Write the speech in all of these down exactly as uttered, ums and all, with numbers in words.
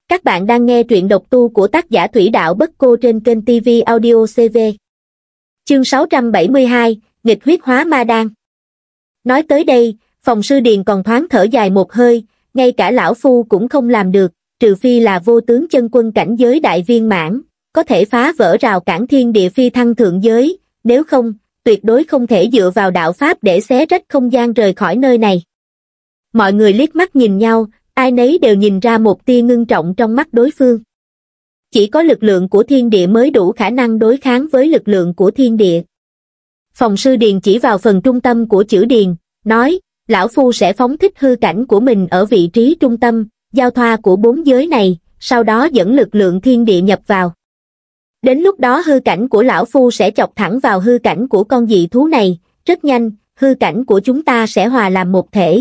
Các bạn đang nghe truyện độc tu của tác giả Thủy Đạo Bất Cô trên kênh ti vi Audio xê vê. Chương sáu trăm bảy mươi hai, nghịch huyết hóa ma đan. Nói tới đây, Phòng Sư Điền còn thoáng thở dài một hơi, ngay cả lão phu cũng không làm được, trừ phi là vô tướng chân quân cảnh giới đại viên mãn, có thể phá vỡ rào cản thiên địa phi thăng thượng giới, nếu không, tuyệt đối không thể dựa vào đạo pháp để xé rách không gian rời khỏi nơi này. Mọi người liếc mắt nhìn nhau, ai nấy đều nhìn ra một tia ngưng trọng trong mắt đối phương. Chỉ có lực lượng của thiên địa mới đủ khả năng đối kháng với lực lượng của thiên địa. Phòng Sư Điền chỉ vào phần trung tâm của chữ điền, nói, lão phu sẽ phóng thích hư cảnh của mình ở vị trí trung tâm, giao thoa của bốn giới này, sau đó dẫn lực lượng thiên địa nhập vào. Đến lúc đó hư cảnh của lão phu sẽ chọc thẳng vào hư cảnh của con dị thú này, rất nhanh, hư cảnh của chúng ta sẽ hòa làm một thể.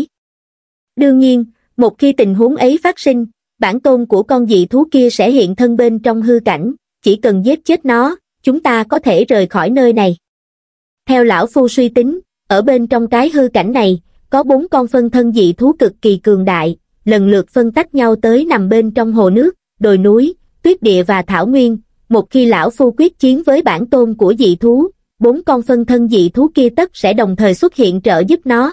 Đương nhiên, một khi tình huống ấy phát sinh, bản tôn của con dị thú kia sẽ hiện thân bên trong hư cảnh, chỉ cần giết chết nó, chúng ta có thể rời khỏi nơi này. Theo lão phu suy tính, ở bên trong cái hư cảnh này, có bốn con phân thân dị thú cực kỳ cường đại, lần lượt phân tách nhau tới nằm bên trong hồ nước, đồi núi, tuyết địa và thảo nguyên. Một khi lão phu quyết chiến với bản tôn của dị thú, bốn con phân thân dị thú kia tất sẽ đồng thời xuất hiện trợ giúp nó.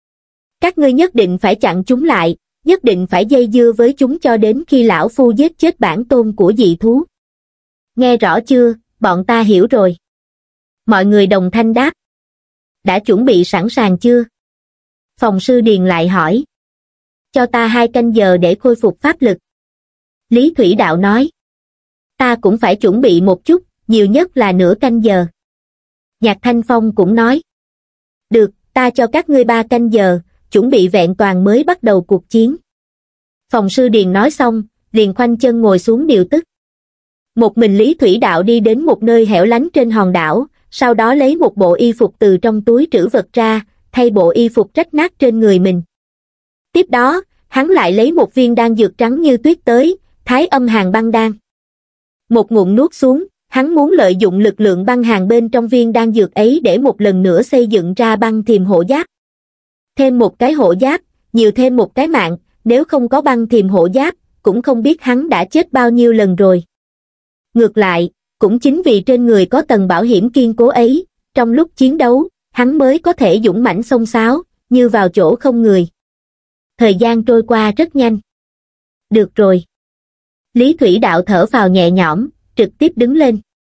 Các ngươi nhất định phải chặn chúng lại, nhất định phải dây dưa với chúng cho đến khi lão phu giết chết bản tôn của dị thú. Nghe rõ chưa, bọn ta hiểu rồi. Mọi người đồng thanh đáp. Đã chuẩn bị sẵn sàng chưa? Phòng Sư Điền lại hỏi. Cho ta hai canh giờ để khôi phục pháp lực. Lý Thủy Đạo nói. Ta cũng phải chuẩn bị một chút, nhiều nhất là nửa canh giờ. Nhạc Thanh Phong cũng nói. Được, ta cho các ngươi ba canh giờ, chuẩn bị vẹn toàn mới bắt đầu cuộc chiến. Phòng Sư Điền nói xong, liền khoanh chân ngồi xuống điều tức. Một mình Lý Thủy Đạo đi đến một nơi hẻo lánh trên hòn đảo, sau đó lấy một bộ y phục từ trong túi trữ vật ra, thay bộ y phục rách nát trên người mình. Tiếp đó, hắn lại lấy một viên đan dược trắng như tuyết tới, Thái Âm Hàn Băng Đan. Một ngụm nuốt xuống, hắn muốn lợi dụng lực lượng băng hàn bên trong viên đan dược ấy để một lần nữa xây dựng ra băng thiềm hộ giáp. Thêm một cái hộ giáp, nhiều thêm một cái mạng, nếu không có băng thiềm hộ giáp, cũng không biết hắn đã chết bao nhiêu lần rồi. Ngược lại, cũng chính vì trên người có tầng bảo hiểm kiên cố ấy, trong lúc chiến đấu, hắn mới có thể dũng mãnh xông xáo, như vào chỗ không người. Thời gian trôi qua rất nhanh. Được rồi. Lý Thủy Đạo thở phào nhẹ nhõm, trực tiếp đứng lên.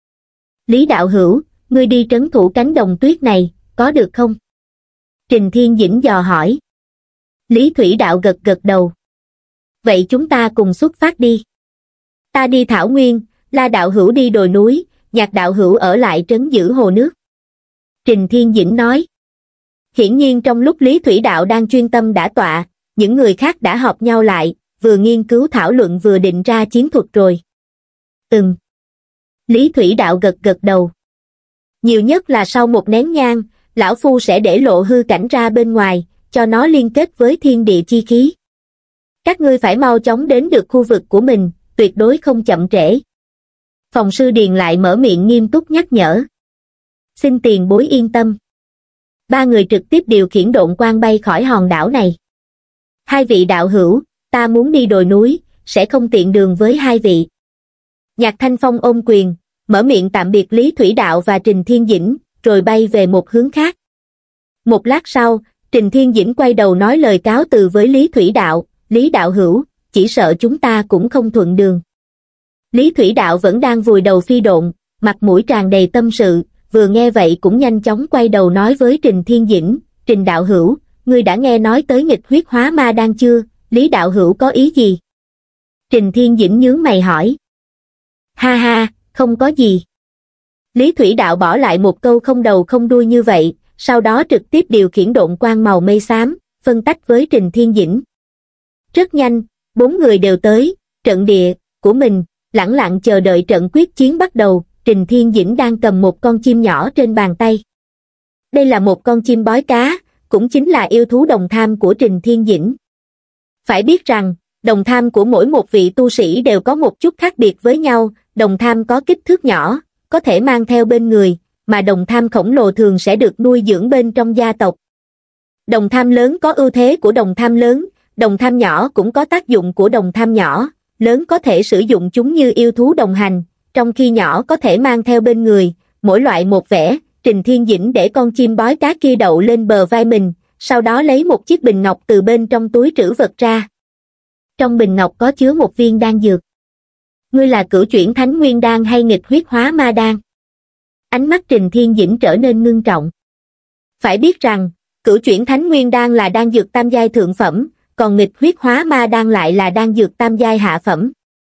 Lý Đạo Hữu, ngươi đi trấn thủ cánh đồng tuyết này, có được không? Trình Thiên Dĩnh dò hỏi. Lý Thủy Đạo gật gật đầu. Vậy chúng ta cùng xuất phát đi. Ta đi thảo nguyên, La Đạo Hữu đi đồi núi, Nhạc Đạo Hữu ở lại trấn giữ hồ nước. Trình Thiên Dĩnh nói. Hiển nhiên trong lúc Lý Thủy Đạo đang chuyên tâm đả tọa, những người khác đã họp nhau lại, vừa nghiên cứu thảo luận vừa định ra chiến thuật rồi. Ừm. Lý Thủy Đạo gật gật đầu. Nhiều nhất là sau một nén nhang, lão phu sẽ để lộ hư cảnh ra bên ngoài, cho nó liên kết với thiên địa chi khí. Các ngươi phải mau chóng đến được khu vực của mình, tuyệt đối không chậm trễ. Phòng Sư Điền lại mở miệng nghiêm túc nhắc nhở. Xin tiền bối yên tâm. Ba người trực tiếp điều khiển độn quang bay khỏi hòn đảo này. Hai vị đạo hữu, ta muốn đi đồi núi, sẽ không tiện đường với hai vị. Nhạc Thanh Phong ôm quyền, mở miệng tạm biệt Lý Thủy Đạo và Trình Thiên Dĩnh, rồi bay về một hướng khác. Một lát sau, Trình Thiên Dĩnh quay đầu nói lời cáo từ với Lý Thủy Đạo, Lý Đạo Hữu, chỉ sợ chúng ta cũng không thuận đường. Lý Thủy Đạo vẫn đang vùi đầu phi độn, mặt mũi tràn đầy tâm sự, vừa nghe vậy cũng nhanh chóng quay đầu nói với Trình Thiên Dĩnh, Trình Đạo Hữu, ngươi đã nghe nói tới nghịch huyết hóa ma đan chưa, Lý Đạo Hữu có ý gì? Trình Thiên Dĩnh nhướng mày hỏi. Ha ha, không có gì. Lý Thủy Đạo bỏ lại một câu không đầu không đuôi như vậy, sau đó trực tiếp điều khiển độn quang màu mây xám, phân tách với Trình Thiên Dĩnh. Rất nhanh, bốn người đều tới, trận địa của mình, lẳng lặng chờ đợi trận quyết chiến bắt đầu. Trình Thiên Dĩnh đang cầm một con chim nhỏ trên bàn tay. Đây là một con chim bói cá, cũng chính là yêu thú đồng tham của Trình Thiên Dĩnh. Phải biết rằng, đồng tham của mỗi một vị tu sĩ đều có một chút khác biệt với nhau, đồng tham có kích thước nhỏ, có thể mang theo bên người, mà đồng tham khổng lồ thường sẽ được nuôi dưỡng bên trong gia tộc. Đồng tham lớn có ưu thế của đồng tham lớn, đồng tham nhỏ cũng có tác dụng của đồng tham nhỏ, lớn có thể sử dụng chúng như yêu thú đồng hành, trong khi nhỏ có thể mang theo bên người, mỗi loại một vẻ. Trình Thiên Dĩnh để con chim bói cá kia đậu lên bờ vai mình, sau đó lấy một chiếc bình ngọc từ bên trong túi trữ vật ra. Trong bình ngọc có chứa một viên đan dược. Ngươi là cửu chuyển thánh nguyên đan hay nghịch huyết hóa ma đan? Ánh mắt Trình Thiên Dĩnh trở nên ngưng trọng. Phải biết rằng, cửu chuyển thánh nguyên đan là đan dược tam giai thượng phẩm, còn nghịch huyết hóa ma đan lại là đan dược tam giai hạ phẩm.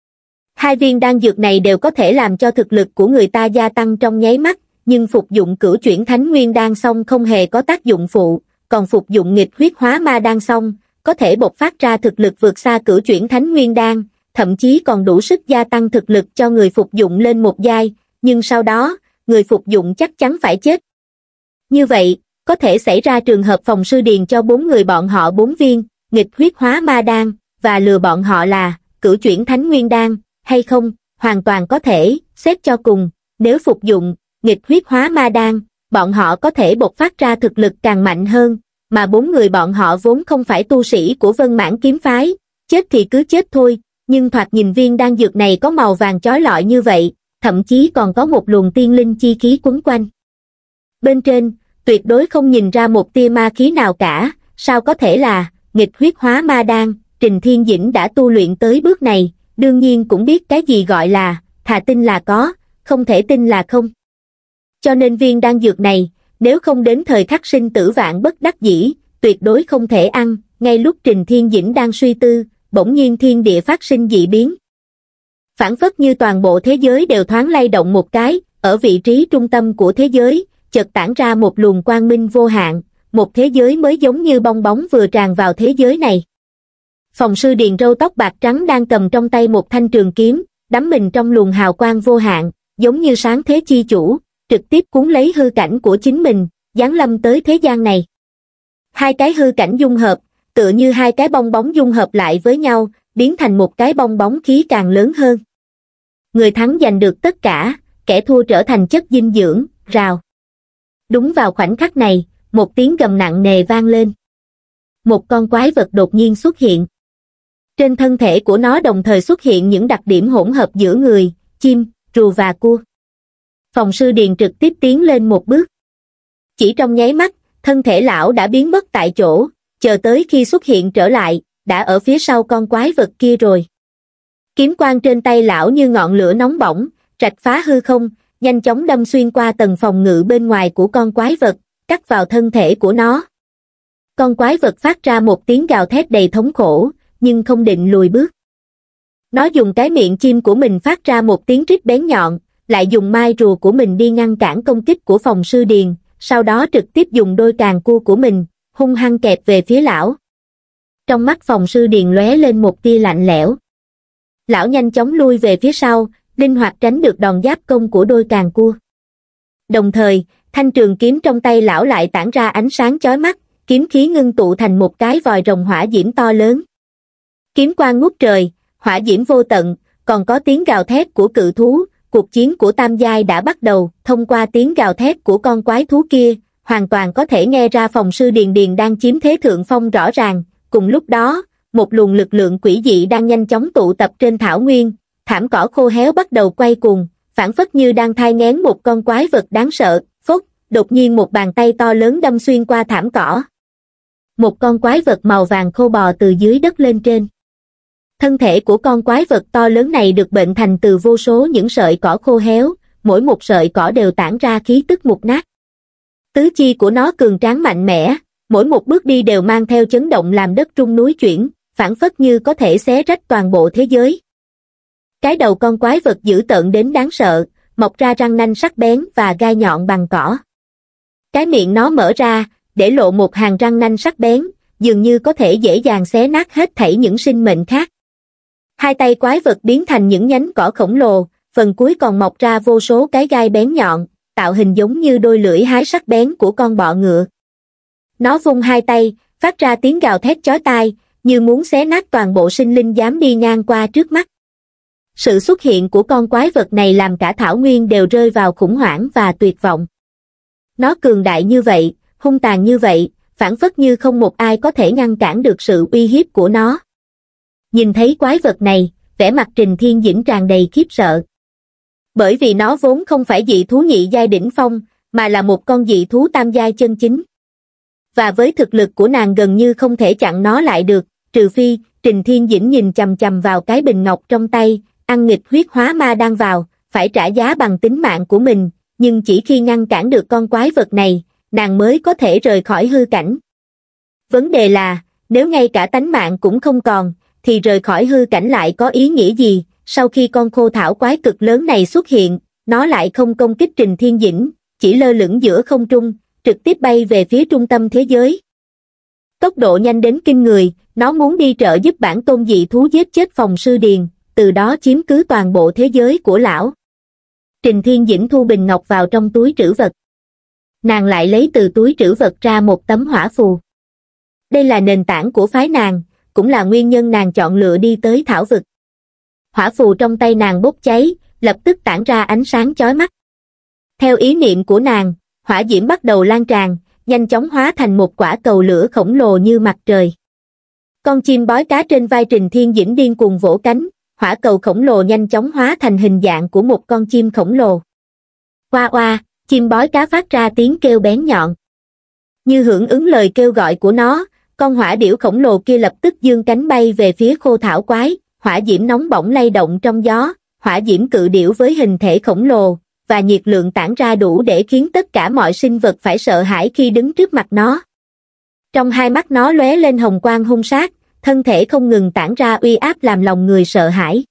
Hai viên đan dược này đều có thể làm cho thực lực của người ta gia tăng trong nháy mắt, nhưng phục dụng cửu chuyển thánh nguyên đan xong không hề có tác dụng phụ, còn phục dụng nghịch huyết hóa ma đan xong, có thể bộc phát ra thực lực vượt xa cửu chuyển thánh nguyên đan, thậm chí còn đủ sức gia tăng thực lực cho người phục dụng lên một giai, nhưng sau đó, người phục dụng chắc chắn phải chết. Như vậy, có thể xảy ra trường hợp Phòng Sư Điền cho bốn người bọn họ bốn viên, nghịch huyết hóa ma đan, và lừa bọn họ là cửu chuyển thánh nguyên đan, hay không, hoàn toàn có thể. Xét cho cùng, nếu phục dụng nghịch huyết hóa ma đan, bọn họ có thể bộc phát ra thực lực càng mạnh hơn, mà bốn người bọn họ vốn không phải tu sĩ của Vân Mãn kiếm phái, chết thì cứ chết thôi, nhưng thoạt nhìn viên đan dược này có màu vàng chói lọi như vậy, thậm chí còn có một luồng tiên linh chi khí quấn quanh. Bên trên, tuyệt đối không nhìn ra một tia ma khí nào cả, sao có thể là nghịch huyết hóa ma đan? Trình Thiên Dĩnh đã tu luyện tới bước này, đương nhiên cũng biết cái gì gọi là thà tin là có, không thể tin là không. Cho nên viên đan dược này, nếu không đến thời khắc sinh tử vạn bất đắc dĩ, tuyệt đối không thể ăn. Ngay lúc Trình Thiên Dĩnh đang suy tư, bỗng nhiên thiên địa phát sinh dị biến. Phản phất như toàn bộ thế giới đều thoáng lay động một cái, ở vị trí trung tâm của thế giới, chợt tản ra một luồng quang minh vô hạn, một thế giới mới giống như bong bóng vừa tràn vào thế giới này. Phòng Sư Điền râu tóc bạc trắng đang cầm trong tay một thanh trường kiếm, đắm mình trong luồng hào quang vô hạn, giống như sáng thế chi chủ, trực tiếp cuốn lấy hư cảnh của chính mình, giáng lâm tới thế gian này. Hai cái hư cảnh dung hợp, tựa như hai cái bong bóng dung hợp lại với nhau, biến thành một cái bong bóng khí càng lớn hơn. Người thắng giành được tất cả, kẻ thua trở thành chất dinh dưỡng, rào. Đúng vào khoảnh khắc này, một tiếng gầm nặng nề vang lên. Một con quái vật đột nhiên xuất hiện. Trên thân thể của nó đồng thời xuất hiện những đặc điểm hỗn hợp giữa người, chim, rùa và cua. Phòng Sư Điền trực tiếp tiến lên một bước. Chỉ trong nháy mắt, thân thể lão đã biến mất tại chỗ, chờ tới khi xuất hiện trở lại, đã ở phía sau con quái vật kia rồi. Kiếm quang trên tay lão như ngọn lửa nóng bỏng, rạch phá hư không, nhanh chóng đâm xuyên qua tầng phòng ngự bên ngoài của con quái vật, cắt vào thân thể của nó. Con quái vật phát ra một tiếng gào thét đầy thống khổ, nhưng không định lùi bước. Nó dùng cái miệng chim của mình phát ra một tiếng rít bén nhọn, lại dùng mai rùa của mình đi ngăn cản công kích của Phòng Sư Điền, sau đó trực tiếp dùng đôi càng cua của mình, hung hăng kẹp về phía lão. Trong mắt Phòng Sư Điền lóe lên một tia lạnh lẽo. Lão nhanh chóng lui về phía sau, linh hoạt tránh được đòn giáp công của đôi càng cua. Đồng thời, thanh trường kiếm trong tay lão lại tản ra ánh sáng chói mắt, kiếm khí ngưng tụ thành một cái vòi rồng hỏa diễm to lớn. Kiếm quang ngút trời, hỏa diễm vô tận, còn có tiếng gào thét của cự thú, cuộc chiến của tam giai đã bắt đầu. Thông qua tiếng gào thét của con quái thú kia, hoàn toàn có thể nghe ra Phòng Sư Điền Điền đang chiếm thế thượng phong rõ ràng. Cùng lúc đó, một luồng lực lượng quỷ dị đang nhanh chóng tụ tập trên thảo nguyên, thảm cỏ khô héo bắt đầu quay cuồng, phảng phất như đang thai nghén một con quái vật đáng sợ. Phốc, đột nhiên một bàn tay to lớn đâm xuyên qua thảm cỏ. Một con quái vật màu vàng khô bò từ dưới đất lên trên. Thân thể của con quái vật to lớn này được bệnh thành từ vô số những sợi cỏ khô héo, mỗi một sợi cỏ đều tản ra khí tức mục nát. Tứ chi của nó cường tráng mạnh mẽ, mỗi một bước đi đều mang theo chấn động làm đất rung núi chuyển, phảng phất như có thể xé rách toàn bộ thế giới. Cái đầu con quái vật dữ tợn đến đáng sợ, mọc ra răng nanh sắc bén và gai nhọn bằng cỏ. Cái miệng nó mở ra, để lộ một hàng răng nanh sắc bén, dường như có thể dễ dàng xé nát hết thảy những sinh mệnh khác. Hai tay quái vật biến thành những nhánh cỏ khổng lồ, phần cuối còn mọc ra vô số cái gai bén nhọn, tạo hình giống như đôi lưỡi hái sắc bén của con bọ ngựa. Nó vung hai tay, phát ra tiếng gào thét chói tai, như muốn xé nát toàn bộ sinh linh dám đi ngang qua trước mắt. Sự xuất hiện của con quái vật này làm cả thảo nguyên đều rơi vào khủng hoảng và tuyệt vọng. Nó cường đại như vậy, hung tàn như vậy, phảng phất như không một ai có thể ngăn cản được sự uy hiếp của nó. Nhìn thấy quái vật này, vẻ mặt Trình Thiên Dĩnh tràn đầy khiếp sợ. Bởi vì nó vốn không phải dị thú nhị giai đỉnh phong, mà là một con dị thú tam giai chân chính. Và với thực lực của nàng gần như không thể chặn nó lại được, trừ phi, Trình Thiên Dĩnh nhìn chằm chằm vào cái bình ngọc trong tay, ăn nghịch huyết hóa ma đang vào, phải trả giá bằng tính mạng của mình, nhưng chỉ khi ngăn cản được con quái vật này, nàng mới có thể rời khỏi hư cảnh. Vấn đề là, nếu ngay cả tánh mạng cũng không còn, thì rời khỏi hư cảnh lại có ý nghĩa gì? Sau khi con khô thảo quái cực lớn này xuất hiện, nó lại không công kích Trình Thiên Dĩnh, chỉ lơ lửng giữa không trung, trực tiếp bay về phía trung tâm thế giới. Tốc độ nhanh đến kinh người, nó muốn đi trợ giúp bản tôn dị thú giết chết Phòng Sư Điền, từ đó chiếm cứ toàn bộ thế giới của lão. Trình Thiên Dĩnh thu bình ngọc vào trong túi trữ vật. Nàng lại lấy từ túi trữ vật ra một tấm hỏa phù. Đây là nền tảng của phái nàng, cũng là nguyên nhân nàng chọn lựa đi tới thảo vực. Hỏa phù trong tay nàng bốc cháy, lập tức tản ra ánh sáng chói mắt. Theo ý niệm của nàng, hỏa diễm bắt đầu lan tràn, nhanh chóng hóa thành một quả cầu lửa khổng lồ như mặt trời. Con chim bói cá trên vai Trình Thiên Dĩnh điên cuồng vỗ cánh, hỏa cầu khổng lồ nhanh chóng hóa thành hình dạng của một con chim khổng lồ. Oa oa, chim bói cá phát ra tiếng kêu bén nhọn. Như hưởng ứng lời kêu gọi của nó, con hỏa điểu khổng lồ kia lập tức giương cánh bay về phía khô thảo quái, hỏa diễm nóng bỏng lay động trong gió, hỏa diễm cự điểu với hình thể khổng lồ, và nhiệt lượng tản ra đủ để khiến tất cả mọi sinh vật phải sợ hãi khi đứng trước mặt nó. Trong hai mắt nó lóe lên hồng quang hung sát, thân thể không ngừng tản ra uy áp làm lòng người sợ hãi.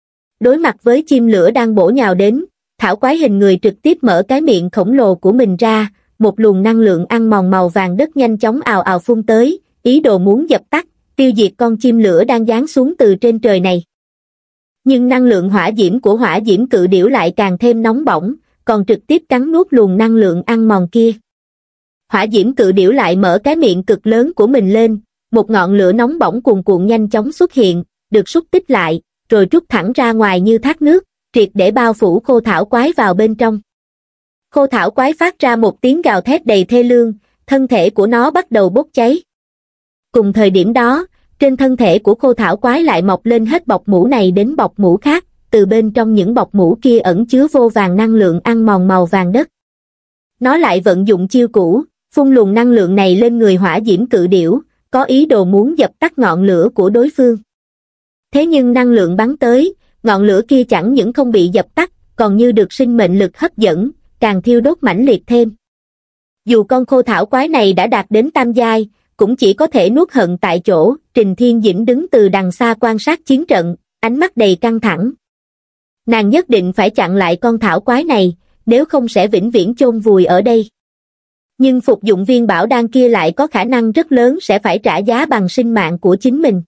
Đối mặt với chim lửa đang bổ nhào đến, thảo quái hình người trực tiếp mở cái miệng khổng lồ của mình ra, một luồng năng lượng ăn mòn màu vàng đất nhanh chóng ào ào phun tới, ý đồ muốn dập tắt, tiêu diệt con chim lửa đang giáng xuống từ trên trời này. Nhưng năng lượng hỏa diễm của hỏa diễm cự điểu lại càng thêm nóng bỏng, còn trực tiếp cắn nuốt luồng năng lượng ăn mòn kia. Hỏa diễm cự điểu lại mở cái miệng cực lớn của mình lên, một ngọn lửa nóng bỏng cuồn cuộn nhanh chóng xuất hiện, được xúc tích lại, rồi trút thẳng ra ngoài như thác nước, triệt để bao phủ khô thảo quái vào bên trong. Khô thảo quái phát ra một tiếng gào thét đầy thê lương, thân thể của nó bắt đầu bốc cháy. Cùng thời điểm đó, trên thân thể của khô thảo quái lại mọc lên hết bọc mũ này đến bọc mũ khác, từ bên trong những bọc mũ kia ẩn chứa vô vàn năng lượng ăn mòn màu vàng đất. Nó lại vận dụng chiêu cũ, phun luồng năng lượng này lên người hỏa diễm cự điểu, có ý đồ muốn dập tắt ngọn lửa của đối phương. Thế nhưng năng lượng bắn tới, ngọn lửa kia chẳng những không bị dập tắt, còn như được sinh mệnh lực hấp dẫn, càng thiêu đốt mãnh liệt thêm. Dù con khô thảo quái này đã đạt đến tam giai, cũng chỉ có thể nuốt hận tại chỗ. Trình Thiên Dĩnh đứng từ đằng xa quan sát chiến trận, ánh mắt đầy căng thẳng. Nàng nhất định phải chặn lại con thảo quái này, nếu không sẽ vĩnh viễn chôn vùi ở đây. Nhưng phục dụng viên bảo đan kia lại có khả năng rất lớn sẽ phải trả giá bằng sinh mạng của chính mình.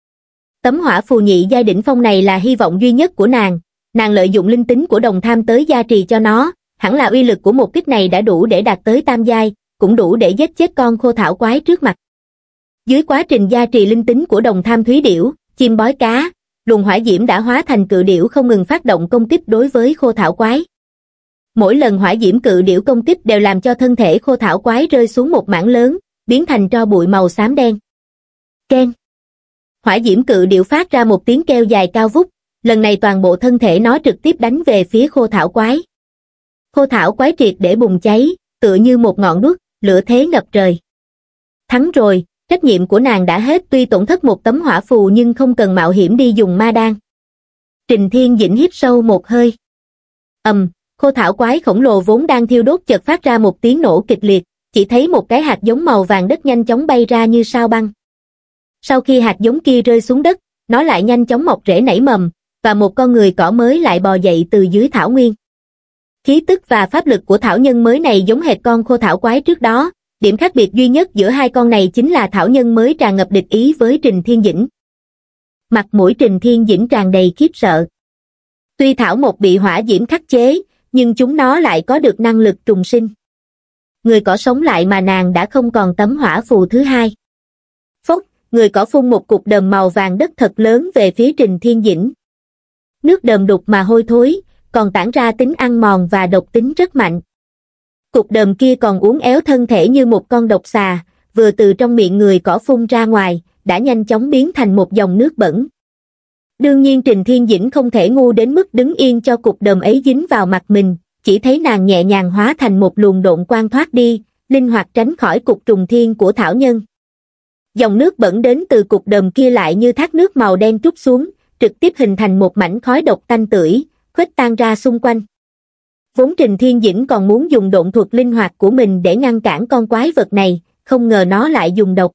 Tấm hỏa phù nhị giai đỉnh phong này là hy vọng duy nhất của nàng, nàng lợi dụng linh tính của đồng tham tới gia trì cho nó, hẳn là uy lực của một kích này đã đủ để đạt tới tam giai, cũng đủ để giết chết con khô thảo quái trước mặt. Dưới quá trình gia trì linh tính của đồng tham thúy điểu, chim bói cá, luồng hỏa diễm đã hóa thành cự điểu không ngừng phát động công kích đối với khô thảo quái. Mỗi lần hỏa diễm cự điểu công kích đều làm cho thân thể khô thảo quái rơi xuống một mảng lớn, biến thành tro bụi màu xám đen. Keng. Hỏa diễm cự điểu phát ra một tiếng kêu dài cao vút, lần này toàn bộ thân thể nó trực tiếp đánh về phía khô thảo quái. Khô thảo quái triệt để bùng cháy, tựa như một ngọn đuốc, lửa thế ngập trời. Thắng rồi, trách nhiệm của nàng đã hết, tuy tổn thất một tấm hỏa phù nhưng không cần mạo hiểm đi dùng ma đan. Trình Thiên Dĩnh hít sâu một hơi. Ầm, um, khô thảo quái khổng lồ vốn đang thiêu đốt chợt phát ra một tiếng nổ kịch liệt, chỉ thấy một cái hạt giống màu vàng đất nhanh chóng bay ra như sao băng. Sau khi hạt giống kia rơi xuống đất, nó lại nhanh chóng mọc rễ nảy mầm, và một con người cỏ mới lại bò dậy từ dưới thảo nguyên. Khí tức và pháp lực của thảo nhân mới này giống hệt con khô thảo quái trước đó, điểm khác biệt duy nhất giữa hai con này chính là thảo nhân mới tràn ngập địch ý với Trình Thiên Dĩnh. Mặt mũi Trình Thiên Dĩnh tràn đầy khiếp sợ. Tuy thảo một bị hỏa diễm khắc chế, nhưng chúng nó lại có được năng lực trùng sinh. Người cỏ sống lại mà nàng đã không còn tấm hỏa phù thứ hai. Phốc, người cỏ phun một cục đờm màu vàng đất thật lớn về phía Trình Thiên Dĩnh. Nước đờm đục mà hôi thối, còn tản ra tính ăn mòn và độc tính rất mạnh. Cục đờm kia còn uốn éo thân thể như một con độc xà, vừa từ trong miệng người cỏ phun ra ngoài, đã nhanh chóng biến thành một dòng nước bẩn. Đương nhiên Trình Thiên Dĩnh không thể ngu đến mức đứng yên cho cục đờm ấy dính vào mặt mình, chỉ thấy nàng nhẹ nhàng hóa thành một luồng độn quang thoát đi, linh hoạt tránh khỏi cục trùng thiên của thảo nhân. Dòng nước bẩn đến từ cục đờm kia lại như thác nước màu đen trút xuống, trực tiếp hình thành một mảnh khói độc tanh tưởi, khuếch tan ra xung quanh. Vốn Trình Thiên Dĩnh còn muốn dùng độn thuật linh hoạt của mình để ngăn cản con quái vật này, không ngờ nó lại dùng độc.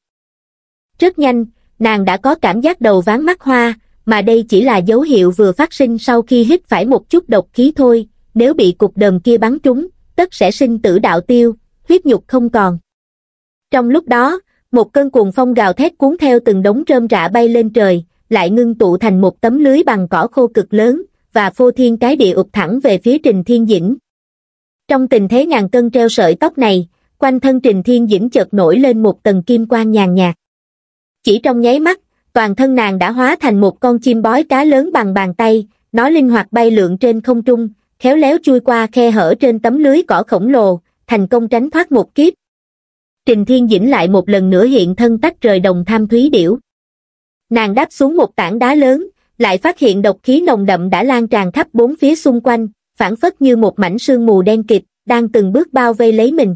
Rất nhanh, nàng đã có cảm giác đầu váng mắt hoa, mà đây chỉ là dấu hiệu vừa phát sinh sau khi hít phải một chút độc khí thôi, nếu bị cục đờm kia bắn trúng, tất sẽ sinh tử đạo tiêu, huyết nhục không còn. Trong lúc đó, một cơn cuồng phong gào thét cuốn theo từng đống rơm rạ bay lên trời, lại ngưng tụ thành một tấm lưới bằng cỏ khô cực lớn, và phô thiên cái địa ụp thẳng về phía Trình Thiên Dĩnh. Trong tình thế ngàn cân treo sợi tóc này, quanh thân Trình Thiên Dĩnh chợt nổi lên một tầng kim quang nhàn nhạt. Chỉ trong nháy mắt, toàn thân nàng đã hóa thành một con chim bói cá lớn bằng bàn tay, nó linh hoạt bay lượn trên không trung, khéo léo chui qua khe hở trên tấm lưới cỏ khổng lồ, thành công tránh thoát một kiếp. Trình Thiên Dĩnh lại một lần nữa hiện thân tách rời đồng tham thúy điểu. Nàng đáp xuống một tảng đá lớn, lại phát hiện độc khí nồng đậm đã lan tràn khắp bốn phía xung quanh, phảng phất như một mảnh sương mù đen kịt, đang từng bước bao vây lấy mình.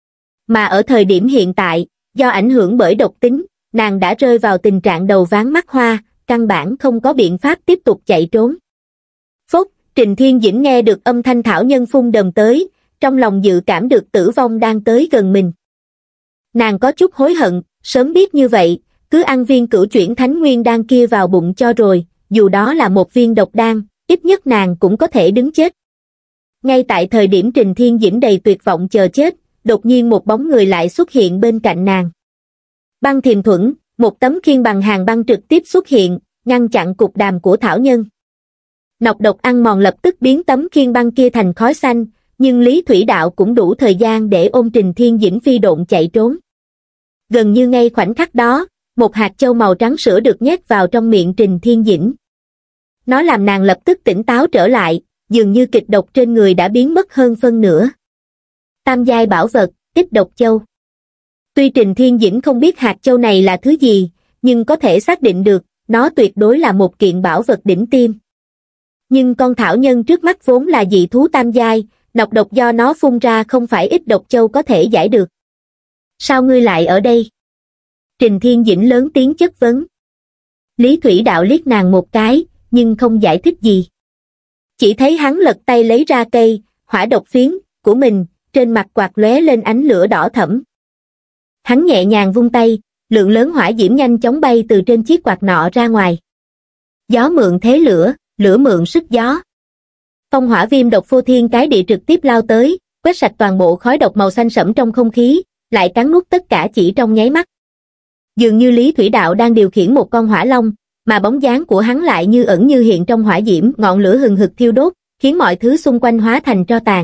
Mà ở thời điểm hiện tại, do ảnh hưởng bởi độc tính, nàng đã rơi vào tình trạng đầu váng mắt hoa, căn bản không có biện pháp tiếp tục chạy trốn. Phốc, Trình Thiên Dĩnh nghe được âm thanh thảo nhân phun đờm tới, trong lòng dự cảm được tử vong đang tới gần mình. Nàng có chút hối hận, sớm biết như vậy, cứ ăn viên cửu chuyển thánh nguyên đan kia vào bụng cho rồi, dù đó là một viên độc đan, ít nhất nàng cũng có thể đứng chết. Ngay tại thời điểm Trình Thiên Dĩnh đầy tuyệt vọng chờ chết, đột nhiên một bóng người lại xuất hiện bên cạnh nàng. Băng Thiềm Thuẫn, một tấm khiên bằng hàng băng trực tiếp xuất hiện, ngăn chặn cục đàm của thảo nhân. Nọc độc ăn mòn lập tức biến tấm khiên băng kia thành khói xanh, nhưng Lý Thủy Đạo cũng đủ thời gian để ôm Trình Thiên Dĩnh phi độn chạy trốn. Gần như ngay khoảnh khắc đó, một hạt châu màu trắng sữa được nhét vào trong miệng Trình Thiên Dĩnh. Nó làm nàng lập tức tỉnh táo trở lại, dường như kịch độc trên người đã biến mất hơn phân nửa. Tam giai bảo vật, Ít Độc Châu. Tuy Trình Thiên Dĩnh không biết hạt châu này là thứ gì, nhưng có thể xác định được, nó tuyệt đối là một kiện bảo vật đỉnh tiêm. Nhưng con thảo nhân trước mắt vốn là dị thú tam giai, nọc độc do nó phun ra không phải Ít Độc Châu có thể giải được. Sao ngươi lại ở đây? Trình Thiên Dĩnh lớn tiếng chất vấn. Lý Thủy Đạo liếc nàng một cái, nhưng không giải thích gì. Chỉ thấy hắn lật tay lấy ra cây, hỏa độc phiến, của mình, trên mặt quạt lóe lên ánh lửa đỏ thẫm. Hắn nhẹ nhàng vung tay, lượng lớn hỏa diễm nhanh chóng bay từ trên chiếc quạt nọ ra ngoài. Gió mượn thế lửa, lửa mượn sức gió. Phong hỏa viêm độc phô thiên cái địa trực tiếp lao tới, quét sạch toàn bộ khói độc màu xanh sẫm trong không khí, lại cắn nuốt tất cả chỉ trong nháy mắt. Dường như Lý Thủy Đạo đang điều khiển một con hỏa long, mà bóng dáng của hắn lại như ẩn như hiện trong hỏa diễm, ngọn lửa hừng hực thiêu đốt, khiến mọi thứ xung quanh hóa thành tro tàn.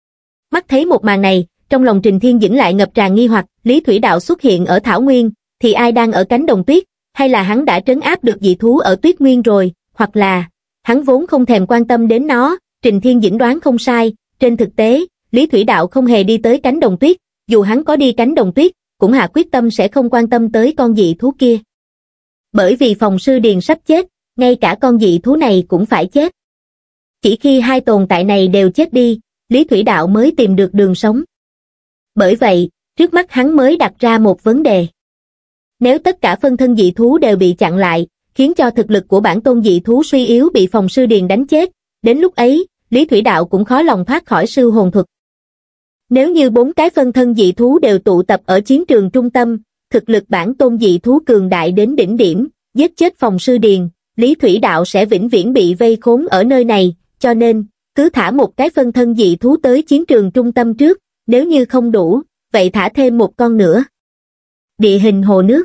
Mắt thấy một màn này, trong lòng Trình Thiên Dĩnh lại ngập tràn nghi hoặc, Lý Thủy Đạo xuất hiện ở Thảo Nguyên, thì ai đang ở cánh đồng tuyết, hay là hắn đã trấn áp được dị thú ở Tuyết Nguyên rồi, hoặc là hắn vốn không thèm quan tâm đến nó. Trình Thiên Dĩnh đoán không sai, trên thực tế, Lý Thủy Đạo không hề đi tới cánh đồng tuyết, dù hắn có đi cánh đồng tuyết, cũng hạ quyết tâm sẽ không quan tâm tới con dị thú kia. Bởi vì Phòng Sư Điền sắp chết, ngay cả con dị thú này cũng phải chết. Chỉ khi hai tồn tại này đều chết đi, Lý Thủy Đạo mới tìm được đường sống. Bởi vậy, trước mắt hắn mới đặt ra một vấn đề. Nếu tất cả phân thân dị thú đều bị chặn lại, khiến cho thực lực của bản tôn dị thú suy yếu bị Phòng Sư Điền đánh chết, đến lúc ấy, Lý Thủy Đạo cũng khó lòng thoát khỏi sư hồn thuật. Nếu như bốn cái phân thân dị thú đều tụ tập ở chiến trường trung tâm, thực lực bản tôn dị thú cường đại đến đỉnh điểm, giết chết Phòng Sư Điền, Lý Thủy Đạo sẽ vĩnh viễn bị vây khốn ở nơi này, cho nên, cứ thả một cái phân thân dị thú tới chiến trường trung tâm trước, nếu như không đủ, vậy thả thêm một con nữa. Địa hình hồ nước.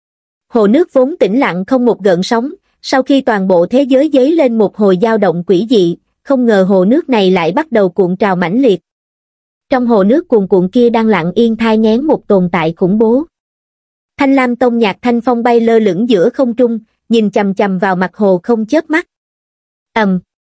Hồ nước vốn tĩnh lặng không một gợn sóng, sau khi toàn bộ thế giới dấy lên một hồi dao động quỷ dị, không ngờ hồ nước này lại bắt đầu cuộn trào mãnh liệt. Trong hồ nước cuồn cuộn kia đang lặng yên thai nghén một tồn tại khủng bố. Thanh lam tông nhạc thanh phong bay lơ lửng giữa không trung, nhìn chằm chằm vào mặt hồ không chớp mắt. Ầm.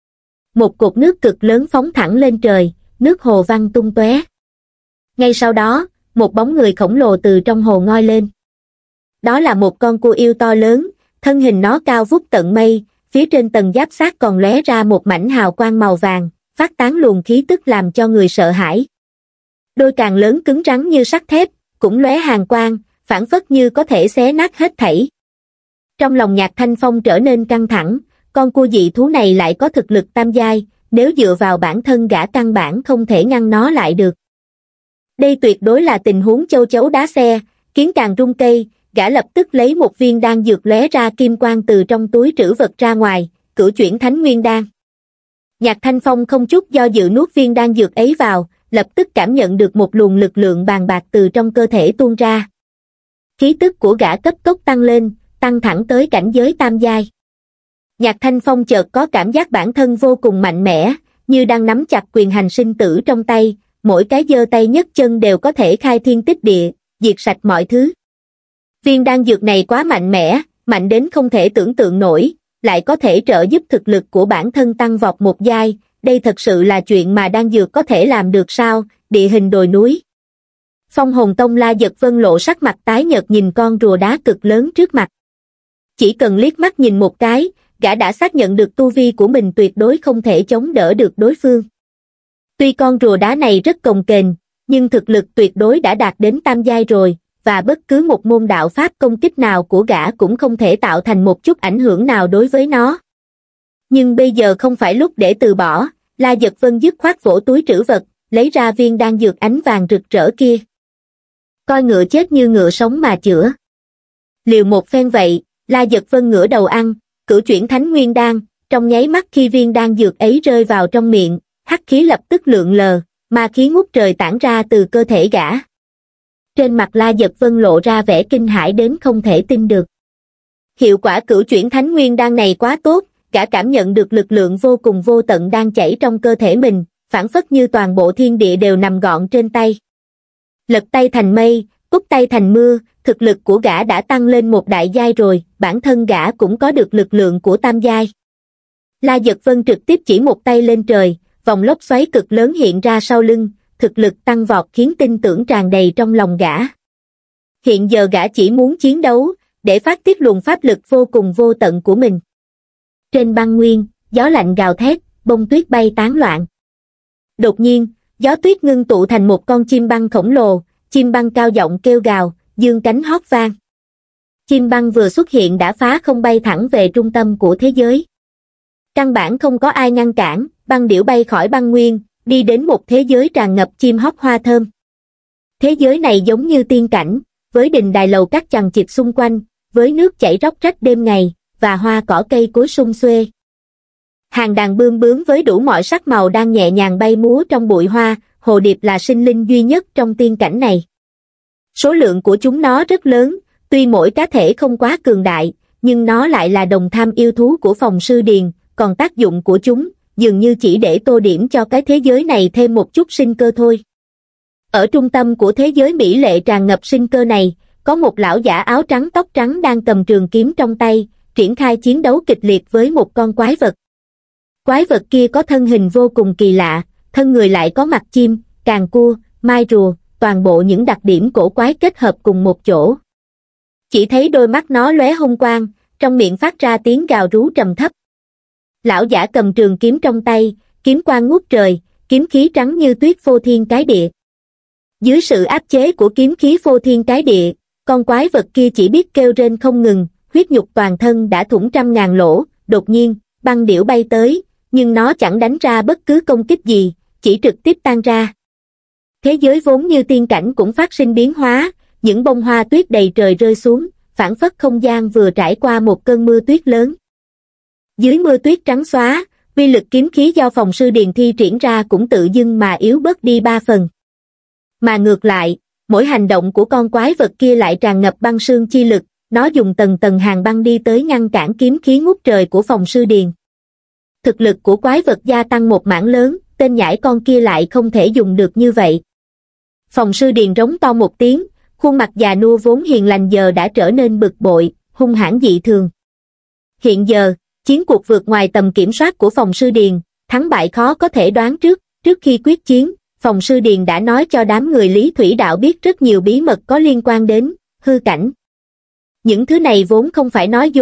Một cột nước cực lớn phóng thẳng lên trời, nước hồ văng tung tóe. Ngay sau đó, một bóng người khổng lồ từ trong hồ ngoi lên. Đó là một con cua yêu to lớn, thân hình nó cao vút tận mây, phía trên tầng giáp xác còn lóe ra một mảnh hào quang màu vàng, phát tán luồng khí tức làm cho người sợ hãi. Đôi càng lớn cứng rắn như sắt thép, cũng lóe hàn quang, phảng phất như có thể xé nát hết thảy. Trong lòng Nhạc Thanh Phong trở nên căng thẳng, con cua dị thú này lại có thực lực tam giai, nếu dựa vào bản thân gã căn bản không thể ngăn nó lại được. Đây tuyệt đối là tình huống châu chấu đá xe, kiến càng rung cây, gã lập tức lấy một viên đan dược lóe ra kim quang từ trong túi trữ vật ra ngoài, cửu chuyển thánh nguyên đan. Nhạc Thanh Phong không chút do dự nuốt viên đan dược ấy vào, lập tức cảm nhận được một luồng lực lượng bàn bạc từ trong cơ thể tuôn ra. Khí tức của gã cấp tốc tăng lên, tăng thẳng tới cảnh giới tam giai. Nhạc Thanh Phong chợt có cảm giác bản thân vô cùng mạnh mẽ, như đang nắm chặt quyền hành sinh tử trong tay, mỗi cái giơ tay nhấc chân đều có thể khai thiên tích địa, diệt sạch mọi thứ. Viên đan dược này quá mạnh mẽ, mạnh đến không thể tưởng tượng nổi, lại có thể trợ giúp thực lực của bản thân tăng vọt một giai, đây thật sự là chuyện mà đan dược có thể làm được sao? Địa hình đồi núi. Phong Hồn Tông La Giật Vân lộ sắc mặt tái nhợt nhìn con rùa đá cực lớn trước mặt. Chỉ cần liếc mắt nhìn một cái, gã đã xác nhận được tu vi của mình tuyệt đối không thể chống đỡ được đối phương. Tuy con rùa đá này rất cồng kềnh, nhưng thực lực tuyệt đối đã đạt đến tam giai rồi, và bất cứ một môn đạo pháp công kích nào của gã cũng không thể tạo thành một chút ảnh hưởng nào đối với nó. Nhưng bây giờ không phải lúc để từ bỏ, La Giật Vân dứt khoát vỗ túi trữ vật, lấy ra viên đan dược ánh vàng rực rỡ kia. Coi ngựa chết như ngựa sống mà chữa. Liều một phen vậy, La Giật Vân ngửa đầu ăn, cửu chuyển thánh nguyên đan, trong nháy mắt khi viên đan dược ấy rơi vào trong miệng, hắc khí lập tức lượn lờ, ma khí ngút trời tản ra từ cơ thể gã. Trên mặt La Giật Vân lộ ra vẻ kinh hãi đến không thể tin được. Hiệu quả cửu chuyển thánh nguyên đan này quá tốt, gã cảm nhận được lực lượng vô cùng vô tận đang chảy trong cơ thể mình, phảng phất như toàn bộ thiên địa đều nằm gọn trên tay. Lật tay thành mây, túc tay thành mưa, thực lực của gã đã tăng lên một đại giai rồi, bản thân gã cũng có được lực lượng của tam giai. La Giật Vân trực tiếp chỉ một tay lên trời, vòng lốc xoáy cực lớn hiện ra sau lưng, thực lực tăng vọt khiến tin tưởng tràn đầy trong lòng gã. Hiện giờ gã chỉ muốn chiến đấu, để phát tiết luồng pháp lực vô cùng vô tận của mình. Trên băng nguyên, gió lạnh gào thét, bông tuyết bay tán loạn. Đột nhiên, gió tuyết ngưng tụ thành một con chim băng khổng lồ, chim băng cao giọng kêu gào, dương cánh hót vang. Chim băng vừa xuất hiện đã phá không bay thẳng về trung tâm của thế giới. Căn bản không có ai ngăn cản, băng điểu bay khỏi băng nguyên, đi đến một thế giới tràn ngập chim hót hoa thơm. Thế giới này giống như tiên cảnh, với đình đài lầu các chằng chịt xung quanh, với nước chảy róc rách đêm ngày, và hoa cỏ cây cối sum xuê. Hàng đàn bươm bướm với đủ mọi sắc màu đang nhẹ nhàng bay múa trong bụi hoa, hồ điệp là sinh linh duy nhất trong tiên cảnh này. Số lượng của chúng nó rất lớn, tuy mỗi cá thể không quá cường đại, nhưng nó lại là đồng tham yêu thú của phòng sư điền, còn tác dụng của chúng, dường như chỉ để tô điểm cho cái thế giới này thêm một chút sinh cơ thôi. Ở trung tâm của thế giới mỹ lệ tràn ngập sinh cơ này, có một lão giả áo trắng tóc trắng đang cầm trường kiếm trong tay, triển khai chiến đấu kịch liệt với một con quái vật. Quái vật kia có thân hình vô cùng kỳ lạ, thân người lại có mặt chim, càng cua, mai rùa, toàn bộ những đặc điểm cổ quái kết hợp cùng một chỗ. Chỉ thấy đôi mắt nó lóe hung quang, trong miệng phát ra tiếng gào rú trầm thấp. Lão giả cầm trường kiếm trong tay, kiếm quang ngút trời, kiếm khí trắng như tuyết phô thiên cái địa. Dưới sự áp chế của kiếm khí phô thiên cái địa, con quái vật kia chỉ biết kêu rên không ngừng, huyết nhục toàn thân đã thủng trăm ngàn lỗ. Đột nhiên, băng điểu bay tới, nhưng nó chẳng đánh ra bất cứ công kích gì, chỉ trực tiếp tan ra. Thế giới vốn như tiên cảnh cũng phát sinh biến hóa, những bông hoa tuyết đầy trời rơi xuống, phảng phất không gian vừa trải qua một cơn mưa tuyết lớn. Dưới mưa tuyết trắng xóa, uy lực kiếm khí do phòng sư điền thi triển ra cũng tự dưng mà yếu bớt đi ba phần. Mà ngược lại, mỗi hành động của con quái vật kia lại tràn ngập băng sương chi lực, nó dùng tầng tầng hàng băng đi tới ngăn cản kiếm khí ngút trời của phòng sư điền. Thực lực của quái vật gia tăng một mảng lớn, tên nhãi con kia lại không thể dùng được như vậy. Phòng sư điền rống to một tiếng, khuôn mặt già nua vốn hiền lành giờ đã trở nên bực bội, hung hãn dị thường. Hiện giờ, chiến cuộc vượt ngoài tầm kiểm soát của phòng sư điền, thắng bại khó có thể đoán trước. Trước khi quyết chiến, phòng sư điền đã nói cho đám người Lý Thủy Đạo biết rất nhiều bí mật có liên quan đến hư cảnh. Những thứ này vốn không phải nói dối,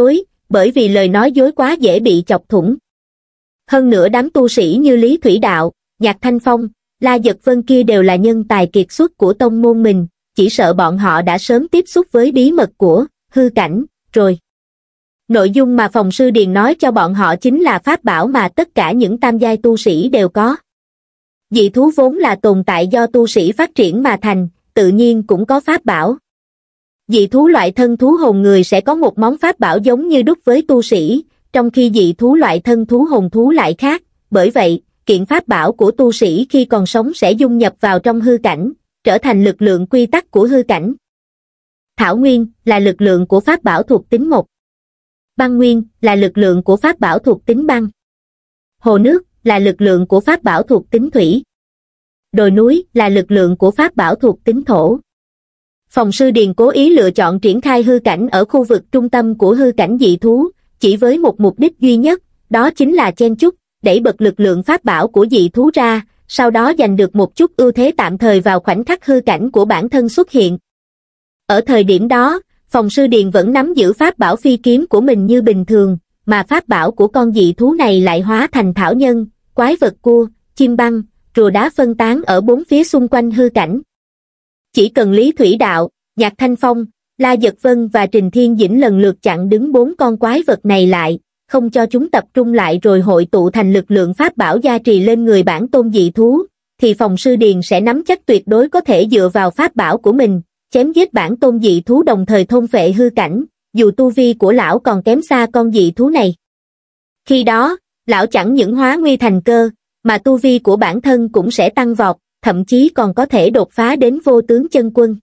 bởi vì lời nói dối quá dễ bị chọc thủng. Hơn nữa đám tu sĩ như Lý Thủy Đạo, Nhạc Thanh Phong, La Dật Vân kia đều là nhân tài kiệt xuất của tông môn mình, chỉ sợ bọn họ đã sớm tiếp xúc với bí mật của hư cảnh rồi. Nội dung mà Phòng Sư Điền nói cho bọn họ chính là pháp bảo mà tất cả những tam giai tu sĩ đều có. Dị thú vốn là tồn tại do tu sĩ phát triển mà thành, tự nhiên cũng có pháp bảo. Dị thú loại thân thú hồn người sẽ có một món pháp bảo giống như đúc với tu sĩ, trong khi dị thú loại thân thú hồn thú lại khác, bởi vậy, kiện pháp bảo của tu sĩ khi còn sống sẽ dung nhập vào trong hư cảnh, trở thành lực lượng quy tắc của hư cảnh. Thảo Nguyên là lực lượng của pháp bảo thuộc tính một. Băng Nguyên là lực lượng của pháp bảo thuộc tính băng. Hồ nước là lực lượng của pháp bảo thuộc tính thủy. Đồi núi là lực lượng của pháp bảo thuộc tính thổ. Phòng Sư Điền cố ý lựa chọn triển khai hư cảnh ở khu vực trung tâm của hư cảnh dị thú, chỉ với một mục đích duy nhất, đó chính là chen chúc, đẩy bật lực lượng pháp bảo của dị thú ra, sau đó giành được một chút ưu thế tạm thời vào khoảnh khắc hư cảnh của bản thân xuất hiện. Ở thời điểm đó, Phòng Sư Điền vẫn nắm giữ pháp bảo phi kiếm của mình như bình thường, mà pháp bảo của con dị thú này lại hóa thành thảo nhân, quái vật cua, chim băng, rùa đá phân tán ở bốn phía xung quanh hư cảnh. Chỉ cần Lý Thủy Đạo, Nhạc Thanh Phong, La Dật Vân và Trình Thiên Dĩnh lần lượt chặn đứng bốn con quái vật này lại, không cho chúng tập trung lại rồi hội tụ thành lực lượng pháp bảo gia trì lên người bản tôn dị thú, thì Phòng Sư Điền sẽ nắm chắc tuyệt đối có thể dựa vào pháp bảo của mình, chém giết bản tôn dị thú đồng thời thôn phệ hư cảnh, dù tu vi của lão còn kém xa con dị thú này. Khi đó, lão chẳng những hóa nguy thành cơ, mà tu vi của bản thân cũng sẽ tăng vọt, thậm chí còn có thể đột phá đến vô tướng chân quân.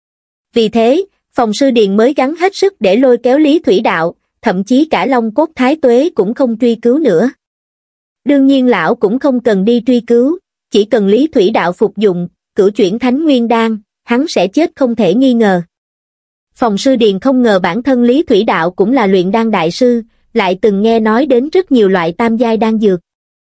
Vì thế, Phòng Sư Điền mới gắng hết sức để lôi kéo Lý Thủy Đạo, thậm chí cả Long Cốt Thái Tuế cũng không truy cứu nữa. Đương nhiên lão cũng không cần đi truy cứu, chỉ cần Lý Thủy Đạo phục dụng, cửu chuyển Thánh Nguyên Đan, hắn sẽ chết không thể nghi ngờ. Phòng Sư Điền không ngờ bản thân Lý Thủy Đạo cũng là luyện đan đại sư, lại từng nghe nói đến rất nhiều loại tam giai đan dược.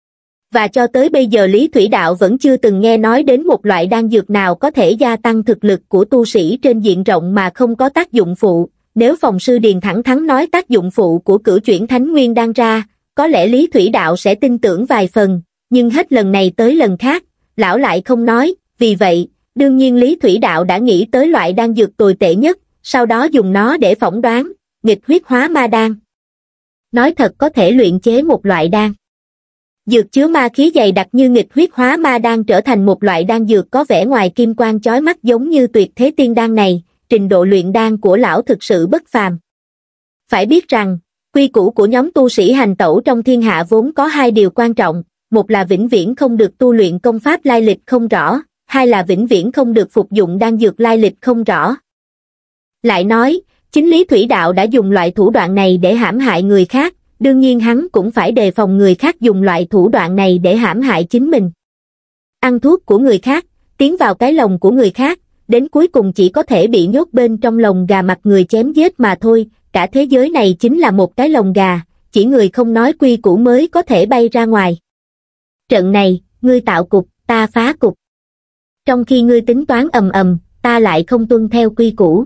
Và cho tới bây giờ Lý Thủy Đạo vẫn chưa từng nghe nói đến một loại đan dược nào có thể gia tăng thực lực của tu sĩ trên diện rộng mà không có tác dụng phụ. Nếu Phòng Sư Điền thẳng thắn nói tác dụng phụ của cửu chuyển Thánh Nguyên Đan ra, có lẽ Lý Thủy Đạo sẽ tin tưởng vài phần, nhưng hết lần này tới lần khác, lão lại không nói, vì vậy, đương nhiên Lý Thủy Đạo đã nghĩ tới loại đan dược tồi tệ nhất, sau đó dùng nó để phỏng đoán, nghịch huyết hóa ma đan. Nói thật có thể luyện chế một loại đan dược chứa ma khí dày đặc như nghịch huyết hóa ma đan trở thành một loại đan dược có vẻ ngoài kim quang chói mắt giống như tuyệt thế tiên đan này, trình độ luyện đan của lão thực sự bất phàm. Phải biết rằng, quy củ của nhóm tu sĩ hành tẩu trong thiên hạ vốn có hai điều quan trọng, một là vĩnh viễn không được tu luyện công pháp lai lịch không rõ, hai là vĩnh viễn không được phục dụng đan dược lai lịch không rõ. Lại nói, chính Lý Thủy Đạo đã dùng loại thủ đoạn này để hãm hại người khác, đương nhiên hắn cũng phải đề phòng người khác dùng loại thủ đoạn này để hãm hại chính mình. Ăn thuốc của người khác, tiến vào cái lồng của người khác, đến cuối cùng chỉ có thể bị nhốt bên trong lồng gà mặt người chém giết mà thôi, cả thế giới này chính là một cái lồng gà, chỉ người không nói quy củ mới có thể bay ra ngoài. Trận này, ngươi tạo cục, ta phá cục. Trong khi ngươi tính toán ầm ầm, ta lại không tuân theo quy củ.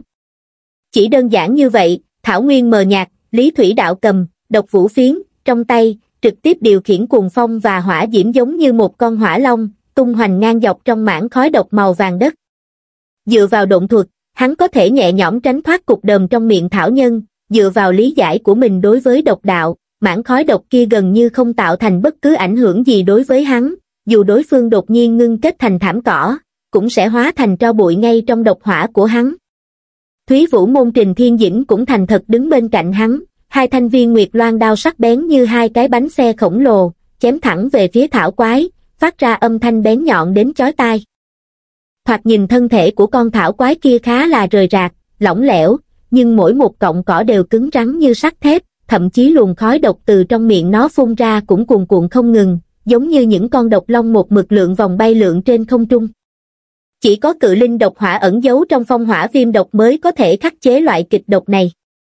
Chỉ đơn giản như vậy, thảo nguyên mờ nhạt, Lý Thủy Đạo cầm độc vũ phiến trong tay, trực tiếp điều khiển cuồng phong và hỏa diễm giống như một con hỏa long, tung hoành ngang dọc trong mảng khói độc màu vàng đất. Dựa vào độn thuật, hắn có thể nhẹ nhõm tránh thoát cục đờm trong miệng thảo nhân, dựa vào lý giải của mình đối với độc đạo, mảng khói độc kia gần như không tạo thành bất cứ ảnh hưởng gì đối với hắn, dù đối phương đột nhiên ngưng kết thành thảm cỏ, cũng sẽ hóa thành tro bụi ngay trong độc hỏa của hắn. Thúy Vũ Môn Trình Thiên Dĩnh cũng thành thật đứng bên cạnh hắn, hai thanh viên nguyệt loan đao sắc bén như hai cái bánh xe khổng lồ, chém thẳng về phía thảo quái, phát ra âm thanh bén nhọn đến chói tai. Thoạt nhìn thân thể của con thảo quái kia khá là rời rạc, lỏng lẻo, nhưng mỗi một cọng cỏ đều cứng rắn như sắt thép, thậm chí luồng khói độc từ trong miệng nó phun ra cũng cuồn cuộn không ngừng, giống như những con độc long một mực lượn vòng bay lượn trên không trung. Chỉ có cự linh độc hỏa ẩn giấu trong phong hỏa viêm độc mới có thể khắc chế loại kịch độc này.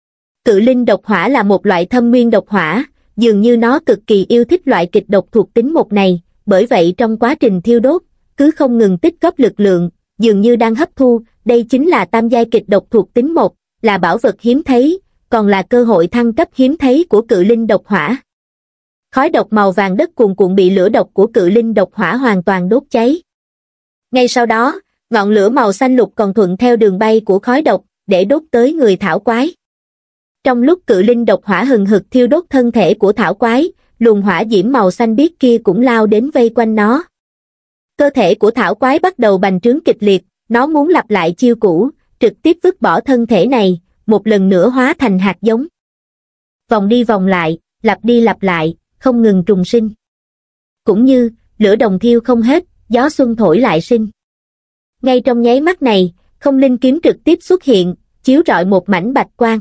Cự linh độc hỏa là một loại thâm nguyên độc hỏa, dường như nó cực kỳ yêu thích loại kịch độc thuộc tính một này, bởi vậy trong quá trình thiêu đốt, cứ không ngừng tích góp lực lượng, dường như đang hấp thu, đây chính là tam giai kịch độc thuộc tính một, là bảo vật hiếm thấy, còn là cơ hội thăng cấp hiếm thấy của cự linh độc hỏa. Khói độc màu vàng đất cuồn cuộn bị lửa độc của cự linh độc hỏa hoàn toàn đốt cháy. Ngay sau đó, ngọn lửa màu xanh lục còn thuận theo đường bay của khói độc để đốt tới người thảo quái. Trong lúc cự linh độc hỏa hừng hực thiêu đốt thân thể của thảo quái, luồng hỏa diễm màu xanh biếc kia cũng lao đến vây quanh nó. Cơ thể của thảo quái bắt đầu bành trướng kịch liệt, nó muốn lặp lại chiêu cũ, trực tiếp vứt bỏ thân thể này, một lần nữa hóa thành hạt giống. Vòng đi vòng lại, lặp đi lặp lại, không ngừng trùng sinh. Cũng như, lửa đồng thiêu không hết, gió xuân thổi lại sinh. Ngay trong nháy mắt này, không linh kiếm trực tiếp xuất hiện, chiếu rọi một mảnh bạch quang.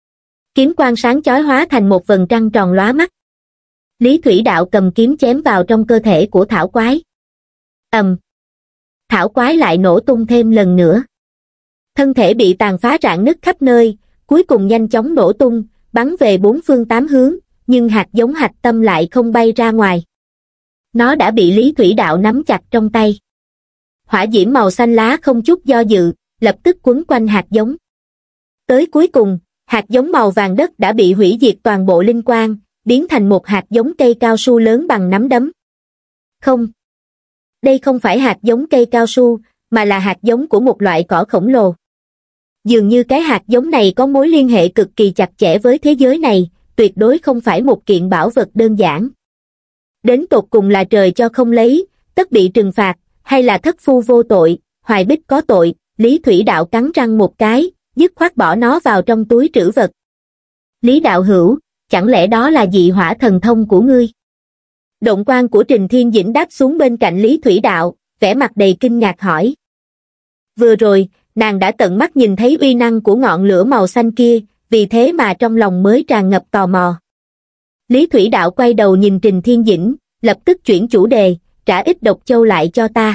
Kiếm quang sáng chói hóa thành một vầng trăng tròn lóa mắt. Lý Thủy Đạo cầm kiếm chém vào trong cơ thể của thảo quái. Ầm. Thảo quái lại nổ tung thêm lần nữa. Thân thể bị tàn phá rạn nứt khắp nơi, cuối cùng nhanh chóng nổ tung, bắn về bốn phương tám hướng, nhưng hạt giống hạch tâm lại không bay ra ngoài. Nó đã bị Lý Thủy Đạo nắm chặt trong tay. Hỏa diễm màu xanh lá không chút do dự, lập tức quấn quanh hạt giống. Tới cuối cùng, hạt giống màu vàng đất đã bị hủy diệt toàn bộ linh quang, biến thành một hạt giống cây cao su lớn bằng nắm đấm. Không. Đây không phải hạt giống cây cao su, mà là hạt giống của một loại cỏ khổng lồ. Dường như cái hạt giống này có mối liên hệ cực kỳ chặt chẽ với thế giới này, tuyệt đối không phải một kiện bảo vật đơn giản. Đến tột cùng là trời cho không lấy, tất bị trừng phạt, hay là thất phu vô tội, Hoài Bích có tội. Lý Thủy Đạo cắn răng một cái, dứt khoát bỏ nó vào trong túi trữ vật. Lý đạo hữu, chẳng lẽ đó là dị hỏa thần thông của ngươi? Động quan của Trình Thiên Dĩnh đáp xuống bên cạnh Lý Thủy Đạo, vẻ mặt đầy kinh ngạc hỏi. Vừa rồi, nàng đã tận mắt nhìn thấy uy năng của ngọn lửa màu xanh kia, vì thế mà trong lòng mới tràn ngập tò mò. Lý Thủy Đạo quay đầu nhìn Trình Thiên Dĩnh, lập tức chuyển chủ đề, trả ít độc châu lại cho ta.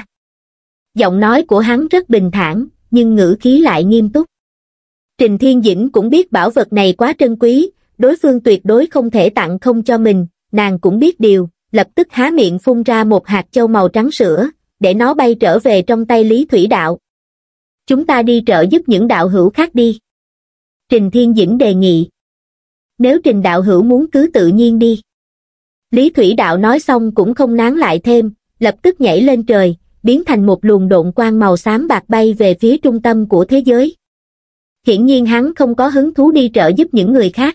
Giọng nói của hắn rất bình thản, nhưng ngữ khí lại nghiêm túc. Trình Thiên Dĩnh cũng biết bảo vật này quá trân quý, đối phương tuyệt đối không thể tặng không cho mình, nàng cũng biết điều, lập tức há miệng phun ra một hạt châu màu trắng sữa, để nó bay trở về trong tay Lý Thủy Đạo. Chúng ta đi trợ giúp những đạo hữu khác đi. Trình Thiên Dĩnh đề nghị. Nếu Trình đạo hữu muốn cứ tự nhiên đi. Lý Thủy Đạo nói xong cũng không nán lại thêm, lập tức nhảy lên trời, biến thành một luồng độn quang màu xám bạc bay về phía trung tâm của thế giới. Hiển nhiên hắn không có hứng thú đi trợ giúp những người khác.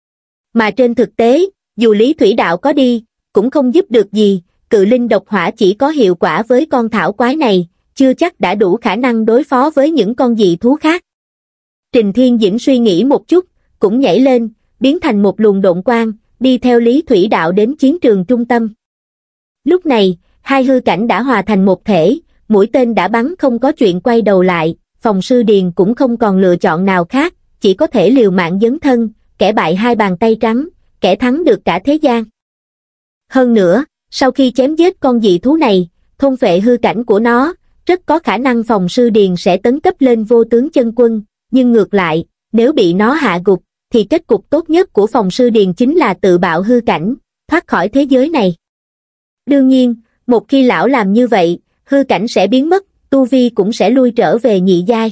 Mà trên thực tế, dù Lý Thủy Đạo có đi, cũng không giúp được gì, cự linh độc hỏa chỉ có hiệu quả với con thảo quái này, chưa chắc đã đủ khả năng đối phó với những con dị thú khác. Trình Thiên Dĩnh suy nghĩ một chút, cũng nhảy lên, biến thành một luồng độn quang, đi theo Lý Thủy Đạo đến chiến trường trung tâm. Lúc này, hai hư cảnh đã hòa thành một thể, mũi tên đã bắn không có chuyện quay đầu lại, Phòng Sư Điền cũng không còn lựa chọn nào khác, chỉ có thể liều mạng dấn thân, kẻ bại hai bàn tay trắng, kẻ thắng được cả thế gian. Hơn nữa, sau khi chém giết con dị thú này, thôn phệ hư cảnh của nó, rất có khả năng Phòng Sư Điền sẽ tấn cấp lên vô tướng chân quân, nhưng ngược lại, nếu bị nó hạ gục, thì kết cục tốt nhất của Phòng Sư Điền chính là tự bạo hư cảnh, thoát khỏi thế giới này. Đương nhiên, một khi lão làm như vậy, hư cảnh sẽ biến mất, tu vi cũng sẽ lui trở về nhị giai.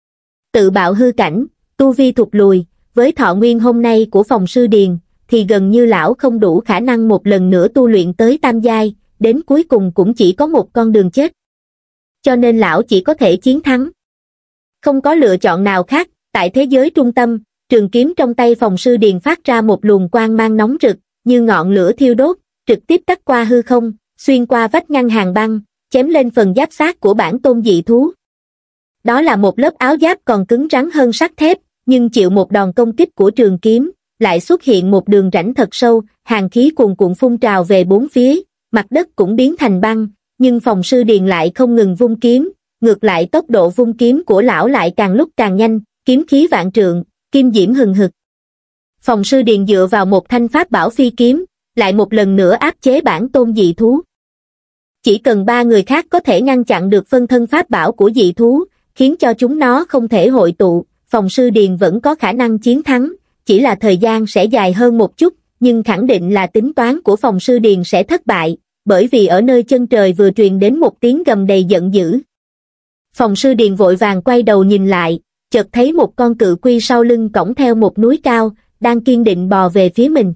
Tự bạo hư cảnh, tu vi thụt lùi, với thọ nguyên hôm nay của Phòng Sư Điền, thì gần như lão không đủ khả năng một lần nữa tu luyện tới tam giai, đến cuối cùng cũng chỉ có một con đường chết. Cho nên lão chỉ có thể chiến thắng. Không có lựa chọn nào khác, tại thế giới trung tâm, trường kiếm trong tay Phòng Sư Điền phát ra một luồng quang mang nóng rực, như ngọn lửa thiêu đốt, trực tiếp cắt qua hư không, xuyên qua vách ngăn hàng băng, chém lên phần giáp xác của bản tôn dị thú. Đó là một lớp áo giáp còn cứng rắn hơn sắt thép, nhưng chịu một đòn công kích của trường kiếm, lại xuất hiện một đường rãnh thật sâu, hàn khí cuồn cuộn phun trào về bốn phía, mặt đất cũng biến thành băng, nhưng Phòng Sư Điền lại không ngừng vung kiếm, ngược lại tốc độ vung kiếm của lão lại càng lúc càng nhanh, kiếm khí vạn trượng, kim diễm hừng hực. Phòng Sư Điền dựa vào một thanh pháp bảo phi kiếm, lại một lần nữa áp chế bản tôn dị thú. Chỉ cần ba người khác có thể ngăn chặn được phân thân pháp bảo của dị thú, khiến cho chúng nó không thể hội tụ, Phòng Sư Điền vẫn có khả năng chiến thắng, chỉ là thời gian sẽ dài hơn một chút, nhưng khẳng định là tính toán của Phòng Sư Điền sẽ thất bại, bởi vì ở nơi chân trời vừa truyền đến một tiếng gầm đầy giận dữ. Phòng Sư Điền vội vàng quay đầu nhìn lại, chợt thấy một con cự quy sau lưng cõng theo một núi cao, đang kiên định bò về phía mình.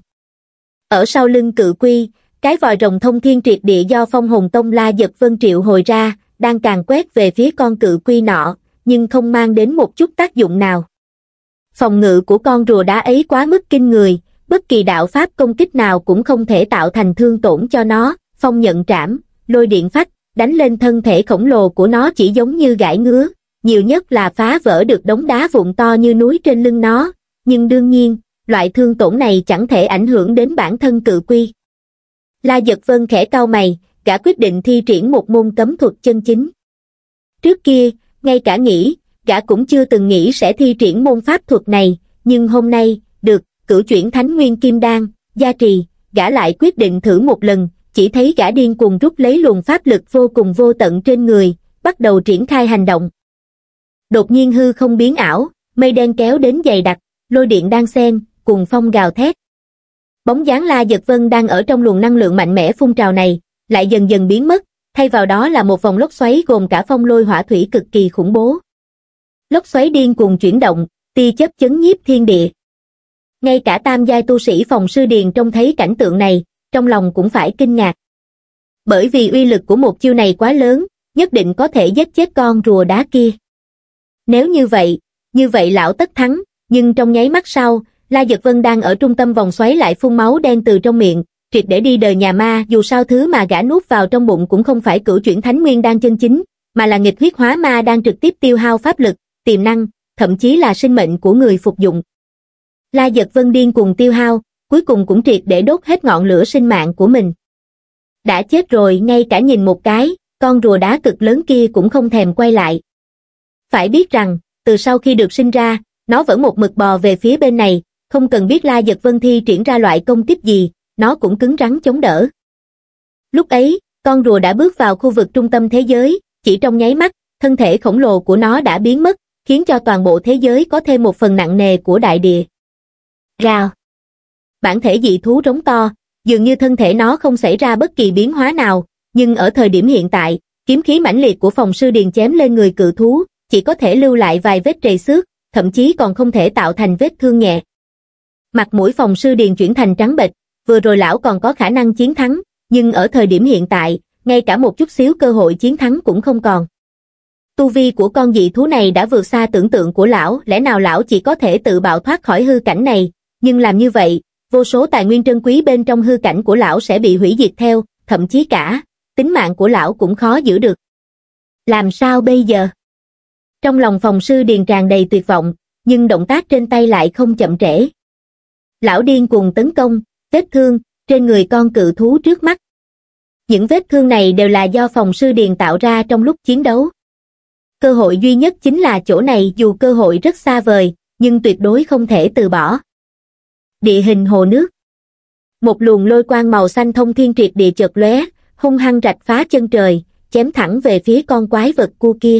Ở sau lưng cự quy, cái vòi rồng thông thiên triệt địa do Phong Hồn Tông La Giật Vân triệu hồi ra, đang càn quét về phía con cự quy nọ, nhưng không mang đến một chút tác dụng nào. Phòng ngự của con rùa đá ấy quá mức kinh người, bất kỳ đạo pháp công kích nào cũng không thể tạo thành thương tổn cho nó. Phong nhận trảm, lôi điện phách, đánh lên thân thể khổng lồ của nó chỉ giống như gãi ngứa, nhiều nhất là phá vỡ được đống đá vụn to như núi trên lưng nó, nhưng đương nhiên, loại thương tổn này chẳng thể ảnh hưởng đến bản thân cự quy. La Giật Vân khẽ cau mày, gã quyết định thi triển một môn cấm thuật chân chính. Trước kia, ngay cả nghĩ, gã cũng chưa từng nghĩ sẽ thi triển môn pháp thuật này, nhưng hôm nay, được, cửu chuyển thánh nguyên kim đan, gia trì, gã lại quyết định thử một lần, chỉ thấy gã điên cuồng rút lấy luồng pháp lực vô cùng vô tận trên người, bắt đầu triển khai hành động. Đột nhiên hư không biến ảo, mây đen kéo đến dày đặc, lôi điện đan xen, cùng phong gào thét. Bóng dáng La Giật Vân đang ở trong luồng năng lượng mạnh mẽ phun trào này, lại dần dần biến mất, thay vào đó là một vòng lốc xoáy gồm cả phong lôi hỏa thủy cực kỳ khủng bố. Lốc xoáy điên cuồng chuyển động, tia chớp chấn nhiếp thiên địa. Ngay cả tam giai tu sĩ Phòng Sư Điền trông thấy cảnh tượng này, trong lòng cũng phải kinh ngạc. Bởi vì uy lực của một chiêu này quá lớn, nhất định có thể giết chết con rùa đá kia. Nếu như vậy, như vậy lão tất thắng, nhưng trong nháy mắt sau, La Giật Vân đang ở trung tâm vòng xoáy lại phun máu đen từ trong miệng, triệt để đi đời nhà ma. Dù sao thứ mà gã nuốt vào trong bụng cũng không phải cửu chuyển thánh nguyên đan chân chính, mà là nghịch huyết hóa ma đang trực tiếp tiêu hao pháp lực, tiềm năng, thậm chí là sinh mệnh của người phục dụng. La Giật Vân điên cuồng tiêu hao, cuối cùng cũng triệt để đốt hết ngọn lửa sinh mạng của mình. Đã chết rồi, ngay cả nhìn một cái, con rùa đá cực lớn kia cũng không thèm quay lại. Phải biết rằng, từ sau khi được sinh ra, nó vẫn một mực bò về phía bên này, không cần biết La Giật Vân thi triển ra loại công kích gì, nó cũng cứng rắn chống đỡ. Lúc ấy, con rùa đã bước vào khu vực trung tâm thế giới, chỉ trong nháy mắt, thân thể khổng lồ của nó đã biến mất, khiến cho toàn bộ thế giới có thêm một phần nặng nề của đại địa. Rào. Bản thể dị thú rống to, dường như thân thể nó không xảy ra bất kỳ biến hóa nào, nhưng ở thời điểm hiện tại, kiếm khí mãnh liệt của Phòng Sư Điền chém lên người cự thú, chỉ có thể lưu lại vài vết trầy xước, thậm chí còn không thể tạo thành vết thương nhẹ. Mặt mũi Phòng Sư Điền chuyển thành trắng bệch, vừa rồi lão còn có khả năng chiến thắng, nhưng ở thời điểm hiện tại, ngay cả một chút xíu cơ hội chiến thắng cũng không còn. Tu vi của con dị thú này đã vượt xa tưởng tượng của lão, lẽ nào lão chỉ có thể tự bạo thoát khỏi hư cảnh này, nhưng làm như vậy, vô số tài nguyên trân quý bên trong hư cảnh của lão sẽ bị hủy diệt theo, thậm chí cả, tính mạng của lão cũng khó giữ được. Làm sao bây giờ? Trong lòng Phòng Sư Điền tràn đầy tuyệt vọng, nhưng động tác trên tay lại không chậm trễ. Lão điên cuồng tấn công, vết thương, trên người con cự thú trước mắt. Những vết thương này đều là do Phòng Sư Điền tạo ra trong lúc chiến đấu. Cơ hội duy nhất chính là chỗ này, dù cơ hội rất xa vời, nhưng tuyệt đối không thể từ bỏ. Địa hình hồ nước. Một luồng lôi quang màu xanh thông thiên triệt địa chợt lóe, hung hăng rạch phá chân trời, chém thẳng về phía con quái vật cua kia.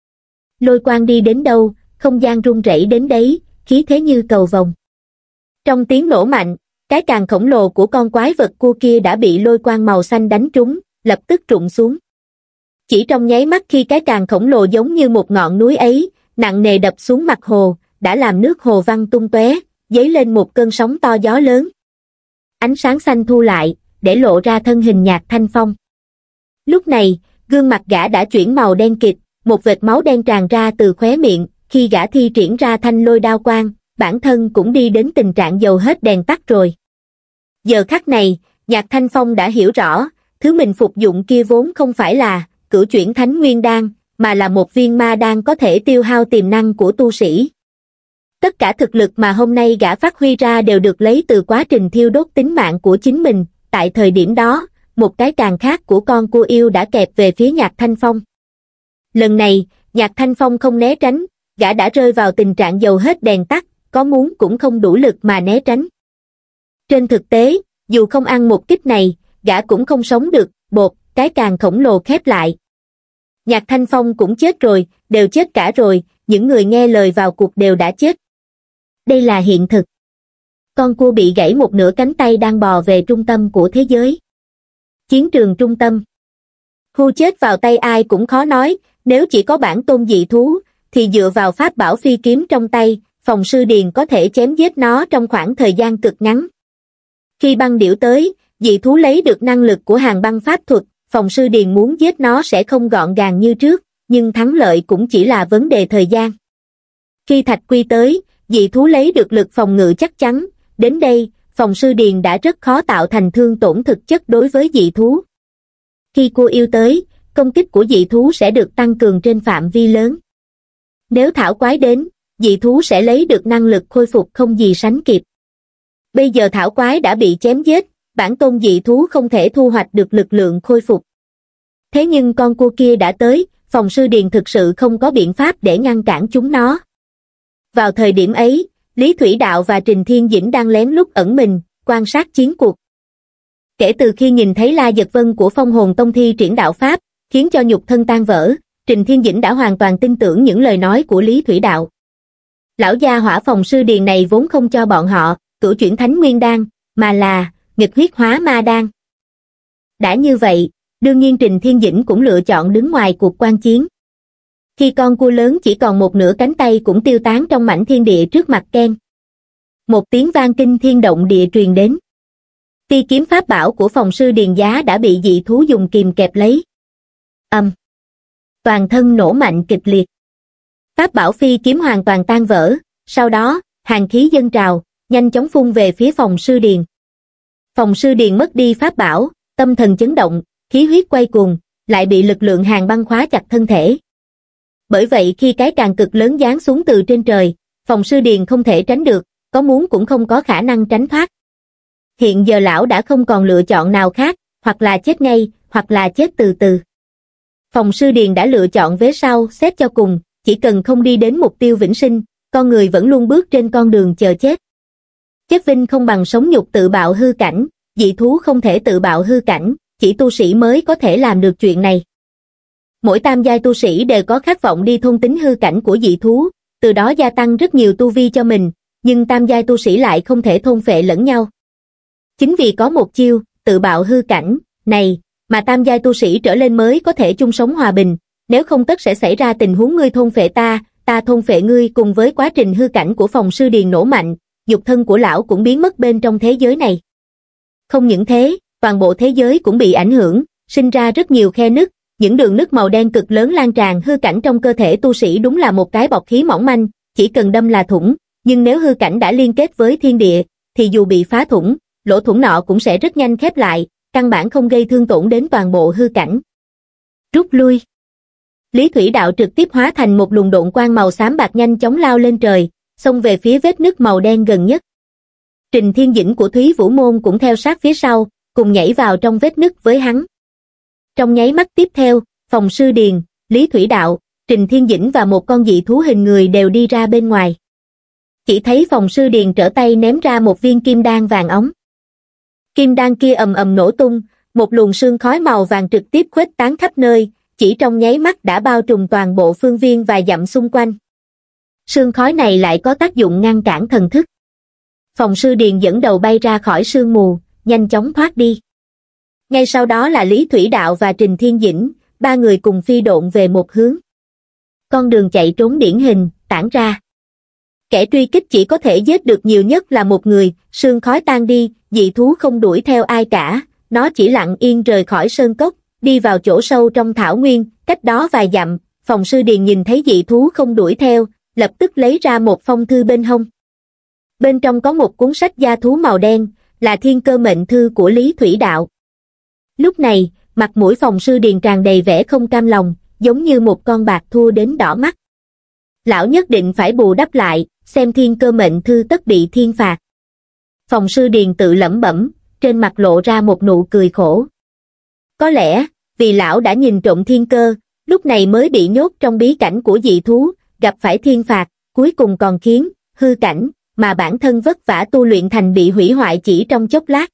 Lôi quang đi đến đâu, không gian rung rẩy đến đấy, khí thế như cầu vồng. Trong tiếng nổ mạnh, cái càng khổng lồ của con quái vật cua kia đã bị lôi quang màu xanh đánh trúng, lập tức rụng xuống. Chỉ trong nháy mắt khi cái càng khổng lồ giống như một ngọn núi ấy, nặng nề đập xuống mặt hồ, đã làm nước hồ văng tung tóe, dấy lên một cơn sóng to gió lớn. Ánh sáng xanh thu lại, để lộ ra thân hình Nhạc Thanh Phong. Lúc này, gương mặt gã đã chuyển màu đen kịt, một vệt máu đen tràn ra từ khóe miệng, khi gã thi triển ra thanh lôi đao quang, bản thân cũng đi đến tình trạng dầu hết đèn tắt rồi. Giờ khắc này, Nhạc Thanh Phong đã hiểu rõ, thứ mình phục dụng kia vốn không phải là cửu chuyển thánh nguyên đan, mà là một viên ma đan có thể tiêu hao tiềm năng của tu sĩ. Tất cả thực lực mà hôm nay gã phát huy ra đều được lấy từ quá trình thiêu đốt tính mạng của chính mình. Tại thời điểm đó, một cái càng khác của con cua yêu đã kẹp về phía Nhạc Thanh Phong. Lần này, Nhạc Thanh Phong không né tránh, gã đã rơi vào tình trạng dầu hết đèn tắt, có muốn cũng không đủ lực mà né tránh. Trên thực tế, dù không ăn một kích này, gã cũng không sống được, bột, cái càng khổng lồ khép lại. Nhạc Thanh Phong cũng chết rồi, đều chết cả rồi, những người nghe lời vào cuộc đều đã chết. Đây là hiện thực. Con cua bị gãy một nửa cánh tay đang bò về trung tâm của thế giới. Chiến trường trung tâm. Hu chết vào tay ai cũng khó nói, nếu chỉ có bản tôn dị thú, thì dựa vào pháp bảo phi kiếm trong tay, Phòng Sư Điền có thể chém giết nó trong khoảng thời gian cực ngắn. Khi băng điểu tới, dị thú lấy được năng lực của hàng băng pháp thuật, Phòng Sư Điền muốn giết nó sẽ không gọn gàng như trước, nhưng thắng lợi cũng chỉ là vấn đề thời gian. Khi Thạch Quy tới, dị thú lấy được lực phòng ngự chắc chắn, đến đây, Phòng Sư Điền đã rất khó tạo thành thương tổn thực chất đối với dị thú. Khi Cua Yêu tới, công kích của dị thú sẽ được tăng cường trên phạm vi lớn. Nếu thảo quái đến, dị thú sẽ lấy được năng lực khôi phục không gì sánh kịp. Bây giờ thảo quái đã bị chém giết, bản tôn dị thú không thể thu hoạch được lực lượng khôi phục. Thế nhưng con cua kia đã tới, Phòng Sư Điền thực sự không có biện pháp để ngăn cản chúng nó. Vào thời điểm ấy, Lý Thủy Đạo và Trình Thiên Dĩnh đang lén lút ẩn mình, quan sát chiến cuộc. Kể từ khi nhìn thấy La Giật Vân của Phong Hồn Tông thi triển đạo pháp, khiến cho nhục thân tan vỡ, Trình Thiên Dĩnh đã hoàn toàn tin tưởng những lời nói của Lý Thủy Đạo. Lão gia hỏa Phòng Sư Điền này vốn không cho bọn họ cửu chuyển thánh nguyên đan, mà là nghịch huyết hóa ma đan. Đã như vậy, đương nhiên Trình Thiên Dĩnh cũng lựa chọn đứng ngoài cuộc quan chiến. Khi con cua lớn chỉ còn một nửa cánh tay cũng tiêu tán trong mảnh thiên địa trước mặt Ken. Một tiếng vang kinh thiên động địa truyền đến. Phi kiếm pháp bảo của Phòng Sư Điền giá đã bị dị thú dùng kìm kẹp lấy. Âm. Toàn thân nổ mạnh kịch liệt. Pháp bảo phi kiếm hoàn toàn tan vỡ, sau đó, hàn khí dâng trào, nhanh chóng phun về phía Phòng Sư Điền. Phòng Sư Điền mất đi pháp bảo, tâm thần chấn động, khí huyết quay cuồng, lại bị lực lượng hàn băng khóa chặt thân thể. Bởi vậy khi cái càng cực lớn giáng xuống từ trên trời, Phòng Sư Điền không thể tránh được, có muốn cũng không có khả năng tránh thoát. Hiện giờ lão đã không còn lựa chọn nào khác, hoặc là chết ngay, hoặc là chết từ từ. Phòng Sư Điền đã lựa chọn vế sau, xét cho cùng, chỉ cần không đi đến mục tiêu vĩnh sinh, con người vẫn luôn bước trên con đường chờ chết. Chết vinh không bằng sống nhục tự bạo hư cảnh, dị thú không thể tự bạo hư cảnh, chỉ tu sĩ mới có thể làm được chuyện này. Mỗi tam giai tu sĩ đều có khát vọng đi thôn tính hư cảnh của dị thú, từ đó gia tăng rất nhiều tu vi cho mình, nhưng tam giai tu sĩ lại không thể thôn phệ lẫn nhau. Chính vì có một chiêu, tự bạo hư cảnh, này, mà tam giai tu sĩ trở lên mới có thể chung sống hòa bình, nếu không tất sẽ xảy ra tình huống ngươi thôn phệ ta, ta thôn phệ ngươi. Cùng với quá trình hư cảnh của Phòng Sư Điền nổ mạnh, dục thân của lão cũng biến mất bên trong thế giới này. Không những thế, toàn bộ thế giới cũng bị ảnh hưởng, sinh ra rất nhiều khe nứt, những đường nứt màu đen cực lớn lan tràn. Hư cảnh trong cơ thể tu sĩ đúng là một cái bọc khí mỏng manh, chỉ cần đâm là thủng, nhưng nếu hư cảnh đã liên kết với thiên địa, thì dù bị phá thủng, lỗ thủng nọ cũng sẽ rất nhanh khép lại, căn bản không gây thương tổn đến toàn bộ hư cảnh. Rút lui. Lý Thủy Đạo trực tiếp hóa thành một luồng độn quang màu xám bạc nhanh chóng lao lên trời, xông về phía vết nứt màu đen gần nhất. Trình Thiên Dĩnh của Thúy Vũ Môn cũng theo sát phía sau, cùng nhảy vào trong vết nứt với hắn. Trong nháy mắt tiếp theo, Phòng Sư Điền, Lý Thủy Đạo, Trình Thiên Dĩnh và một con dị thú hình người đều đi ra bên ngoài. Chỉ thấy Phòng Sư Điền trở tay ném ra một viên kim đan vàng óng. Kim đan kia ầm ầm nổ tung, một luồng sương khói màu vàng trực tiếp khuếch tán khắp nơi, chỉ trong nháy mắt đã bao trùm toàn bộ phương viên vài dặm xung quanh. Sương khói này lại có tác dụng ngăn cản thần thức. Phòng Sư Điền dẫn đầu bay ra khỏi sương mù, nhanh chóng thoát đi. Ngay sau đó là Lý Thủy Đạo và Trình Thiên Dĩnh, ba người cùng phi độn về một hướng. Con đường chạy trốn điển hình, tản ra. Kẻ truy kích chỉ có thể giết được nhiều nhất là một người, sương khói tan đi, dị thú không đuổi theo ai cả, nó chỉ lặng yên rời khỏi sơn cốc, đi vào chỗ sâu trong thảo nguyên, cách đó vài dặm. Phòng Sư Điền nhìn thấy dị thú không đuổi theo, lập tức lấy ra một phong thư bên hông. Bên trong có một cuốn sách gia thú màu đen, là thiên cơ mệnh thư của Lý Thủy Đạo. Lúc này, mặt mũi Phòng Sư Điền tràn đầy vẻ không cam lòng, giống như một con bạc thua đến đỏ mắt. Lão nhất định phải bù đắp lại, xem thiên cơ mệnh thư tất bị thiên phạt. Phòng Sư Điền tự lẩm bẩm, trên mặt lộ ra một nụ cười khổ. Có lẽ, vì lão đã nhìn trộm thiên cơ, lúc này mới bị nhốt trong bí cảnh của dị thú, gặp phải thiên phạt, cuối cùng còn khiến hư cảnh mà bản thân vất vả tu luyện thành bị hủy hoại chỉ trong chốc lát.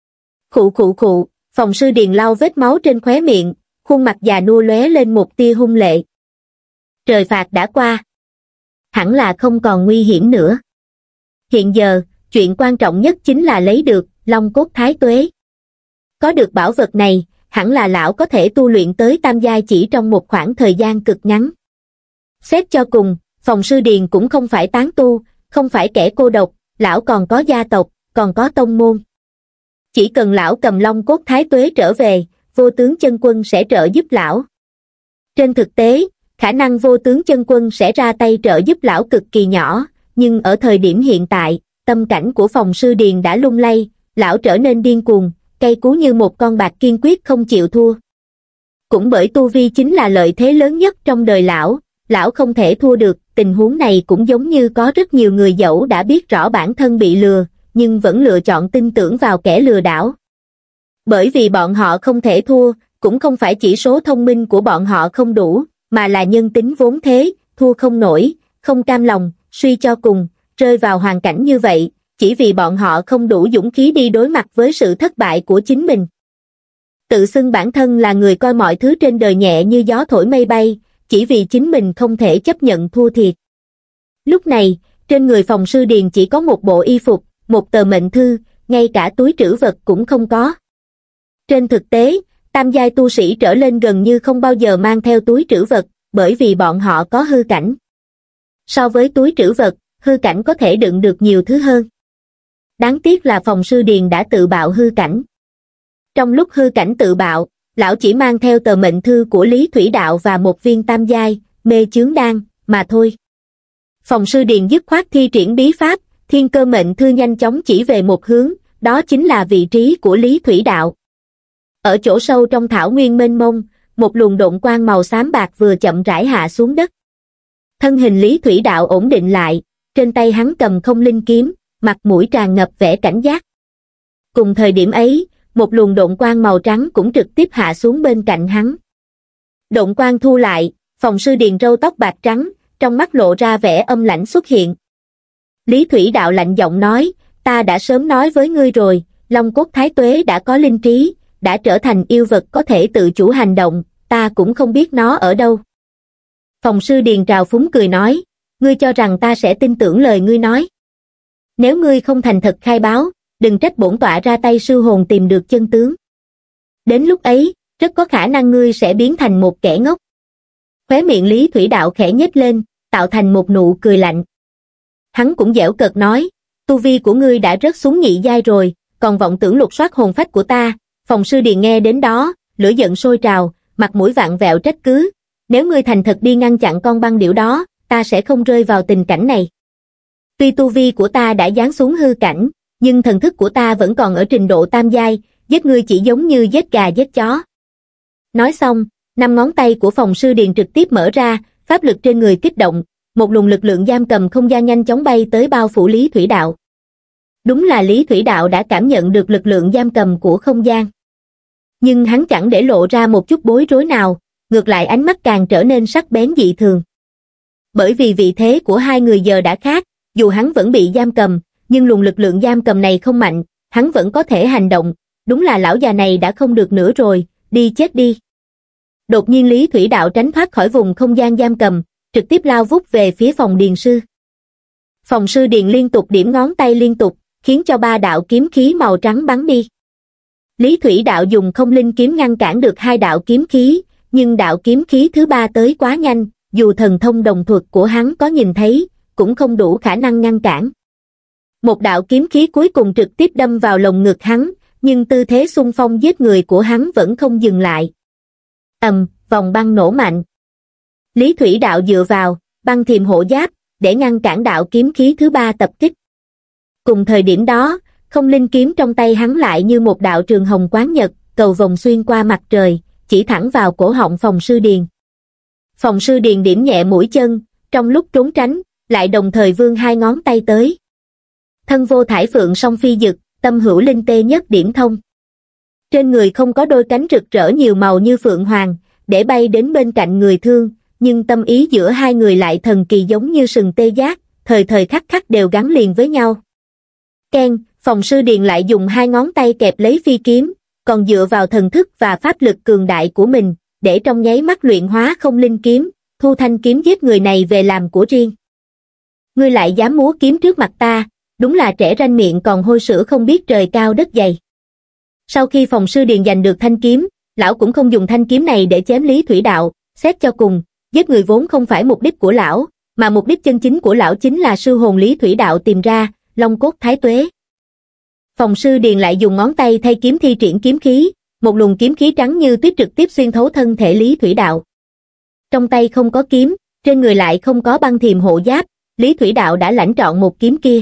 Khụ khụ khụ, Phòng Sư Điền lau vết máu trên khóe miệng, khuôn mặt già nua lóe lên một tia hung lệ. Trời phạt đã qua, hẳn là không còn nguy hiểm nữa. Hiện giờ, chuyện quan trọng nhất chính là lấy được Long Cốt Thái Tuế. Có được bảo vật này, hẳn là lão có thể tu luyện tới tam giai chỉ trong một khoảng thời gian cực ngắn. Xét cho cùng, Phòng Sư Điền cũng không phải tán tu, không phải kẻ cô độc, lão còn có gia tộc, còn có tông môn. Chỉ cần lão cầm Long Cốt Thái Tuế trở về, Vô Tướng Chân Quân sẽ trợ giúp lão. Trên thực tế, khả năng Vô Tướng Chân Quân sẽ ra tay trợ giúp lão cực kỳ nhỏ, nhưng ở thời điểm hiện tại, tâm cảnh của Phòng Sư Điền đã lung lay, lão trở nên điên cuồng, cay cú như một con bạc kiên quyết không chịu thua. Cũng bởi tu vi chính là lợi thế lớn nhất trong đời lão, lão không thể thua được. Tình huống này cũng giống như có rất nhiều người dẫu đã biết rõ bản thân bị lừa, nhưng vẫn lựa chọn tin tưởng vào kẻ lừa đảo. Bởi vì bọn họ không thể thua, cũng không phải chỉ số thông minh của bọn họ không đủ, mà là nhân tính vốn thế, thua không nổi, không cam lòng, suy cho cùng, rơi vào hoàn cảnh như vậy, chỉ vì bọn họ không đủ dũng khí đi đối mặt với sự thất bại của chính mình. Tự xưng bản thân là người coi mọi thứ trên đời nhẹ như gió thổi mây bay, chỉ vì chính mình không thể chấp nhận thua thiệt. Lúc này, trên người Phòng Sư Điền chỉ có một bộ y phục, một tờ mệnh thư, ngay cả túi trữ vật cũng không có. Trên thực tế, tam giai tu sĩ trở lên gần như không bao giờ mang theo túi trữ vật, bởi vì bọn họ có hư cảnh. So với túi trữ vật, hư cảnh có thể đựng được nhiều thứ hơn. Đáng tiếc là Phòng Sư Điền đã tự bạo hư cảnh. Trong lúc hư cảnh tự bạo, lão chỉ mang theo tờ mệnh thư của Lý Thủy Đạo và một viên tam giai, mê chướng đan, mà thôi. Phòng Sư Điền dứt khoát thi triển bí pháp, thiên cơ mệnh thư nhanh chóng chỉ về một hướng, đó chính là vị trí của Lý Thủy Đạo. Ở chỗ sâu trong thảo nguyên mênh mông, một luồng độn quang màu xám bạc vừa chậm rãi hạ xuống đất. Thân hình Lý Thủy Đạo ổn định lại, trên tay hắn cầm không linh kiếm, mặt mũi tràn ngập vẻ cảnh giác. Cùng thời điểm ấy, một luồng độn quang màu trắng cũng trực tiếp hạ xuống bên cạnh hắn. Độn quang thu lại, Phòng Sư Điền râu tóc bạc trắng, trong mắt lộ ra vẻ âm lãnh xuất hiện. Lý Thủy Đạo lạnh giọng nói, ta đã sớm nói với ngươi rồi, Long Cốt Thái Tuế đã có linh trí, đã trở thành yêu vật có thể tự chủ hành động, ta cũng không biết nó ở đâu. Phòng Sư Điền trào phúng cười nói, ngươi cho rằng ta sẽ tin tưởng lời ngươi nói. Nếu ngươi không thành thật khai báo, đừng trách bổn tọa ra tay sư hồn tìm được chân tướng. Đến lúc ấy, rất có khả năng ngươi sẽ biến thành một kẻ ngốc. Khóe miệng Lý Thủy Đạo khẽ nhếch lên, tạo thành một nụ cười lạnh. Hắn cũng giễu cợt nói, tu vi của ngươi đã rớt xuống nhị giai rồi, còn vọng tưởng lục soát hồn phách của ta. Phòng Sư Điền nghe đến đó, lửa giận sôi trào, mặt mũi vặn vẹo trách cứ. Nếu ngươi thành thật đi ngăn chặn con băng điểu đó, ta sẽ không rơi vào tình cảnh này. Tuy tu vi của ta đã giáng xuống hư cảnh, nhưng thần thức của ta vẫn còn ở trình độ tam giai, giết ngươi chỉ giống như giết gà giết chó. Nói xong, năm ngón tay của Phòng Sư Điền trực tiếp mở ra, pháp lực trên người kích động, một luồng lực lượng giam cầm không gian nhanh chóng bay tới bao phủ Lý Thủy Đạo. Đúng là Lý Thủy Đạo đã cảm nhận được lực lượng giam cầm của không gian. Nhưng hắn chẳng để lộ ra một chút bối rối nào, ngược lại ánh mắt càng trở nên sắc bén dị thường. Bởi vì vị thế của hai người giờ đã khác, dù hắn vẫn bị giam cầm, nhưng luồng lực lượng giam cầm này không mạnh, hắn vẫn có thể hành động, đúng là lão già này đã không được nữa rồi, đi chết đi. Đột nhiên Lý Thủy Đạo tránh thoát khỏi vùng không gian giam cầm, trực tiếp lao vút về phía Phòng Điền Sư. Phòng Sư Điền liên tục điểm ngón tay liên tục, khiến cho ba đạo kiếm khí màu trắng bắn đi. Lý Thủy Đạo dùng không linh kiếm ngăn cản được hai đạo kiếm khí, nhưng đạo kiếm khí thứ ba tới quá nhanh, dù thần thông đồng thuật của hắn có nhìn thấy, cũng không đủ khả năng ngăn cản. Một đạo kiếm khí cuối cùng trực tiếp đâm vào lồng ngực hắn, nhưng tư thế xung phong giết người của hắn vẫn không dừng lại. Ầm, vòng băng nổ mạnh. Lý Thủy Đạo dựa vào băng thiềm hộ giáp để ngăn cản đạo kiếm khí thứ ba tập kích. Cùng thời điểm đó, không linh kiếm trong tay hắn lại như một đạo trường hồng quán nhật, cầu vồng xuyên qua mặt trời, chỉ thẳng vào cổ họng Phòng Sư Điền. Phòng Sư Điền điểm nhẹ mũi chân, trong lúc trốn tránh, lại đồng thời vươn hai ngón tay tới. Thân vô thải phượng song phi dực, tâm hữu linh tê nhất điểm thông. Trên người không có đôi cánh rực rỡ nhiều màu như phượng hoàng, để bay đến bên cạnh người thương, nhưng tâm ý giữa hai người lại thần kỳ giống như sừng tê giác, thời thời khắc khắc đều gắn liền với nhau. Ken, Phòng Sư Điền lại dùng hai ngón tay kẹp lấy phi kiếm, còn dựa vào thần thức và pháp lực cường đại của mình, để trong nháy mắt luyện hóa không linh kiếm, thu thanh kiếm giết người này về làm của riêng. Ngươi lại dám múa kiếm trước mặt ta, đúng là trẻ ranh miệng còn hôi sữa không biết trời cao đất dày. Sau khi Phòng Sư Điền giành được thanh kiếm, lão cũng không dùng thanh kiếm này để chém Lý Thủy Đạo, xét cho cùng, giết người vốn không phải mục đích của lão, mà mục đích chân chính của lão chính là sư hồn Lý Thủy Đạo tìm ra, long cốt thái tuế. Phòng sư Điền lại dùng ngón tay thay kiếm thi triển kiếm khí, một luồng kiếm khí trắng như tuyết trực tiếp xuyên thấu thân thể Lý Thủy Đạo. Trong tay không có kiếm, trên người lại không có băng thiềm hộ giáp, Lý Thủy Đạo đã lãnh trọn một kiếm kia.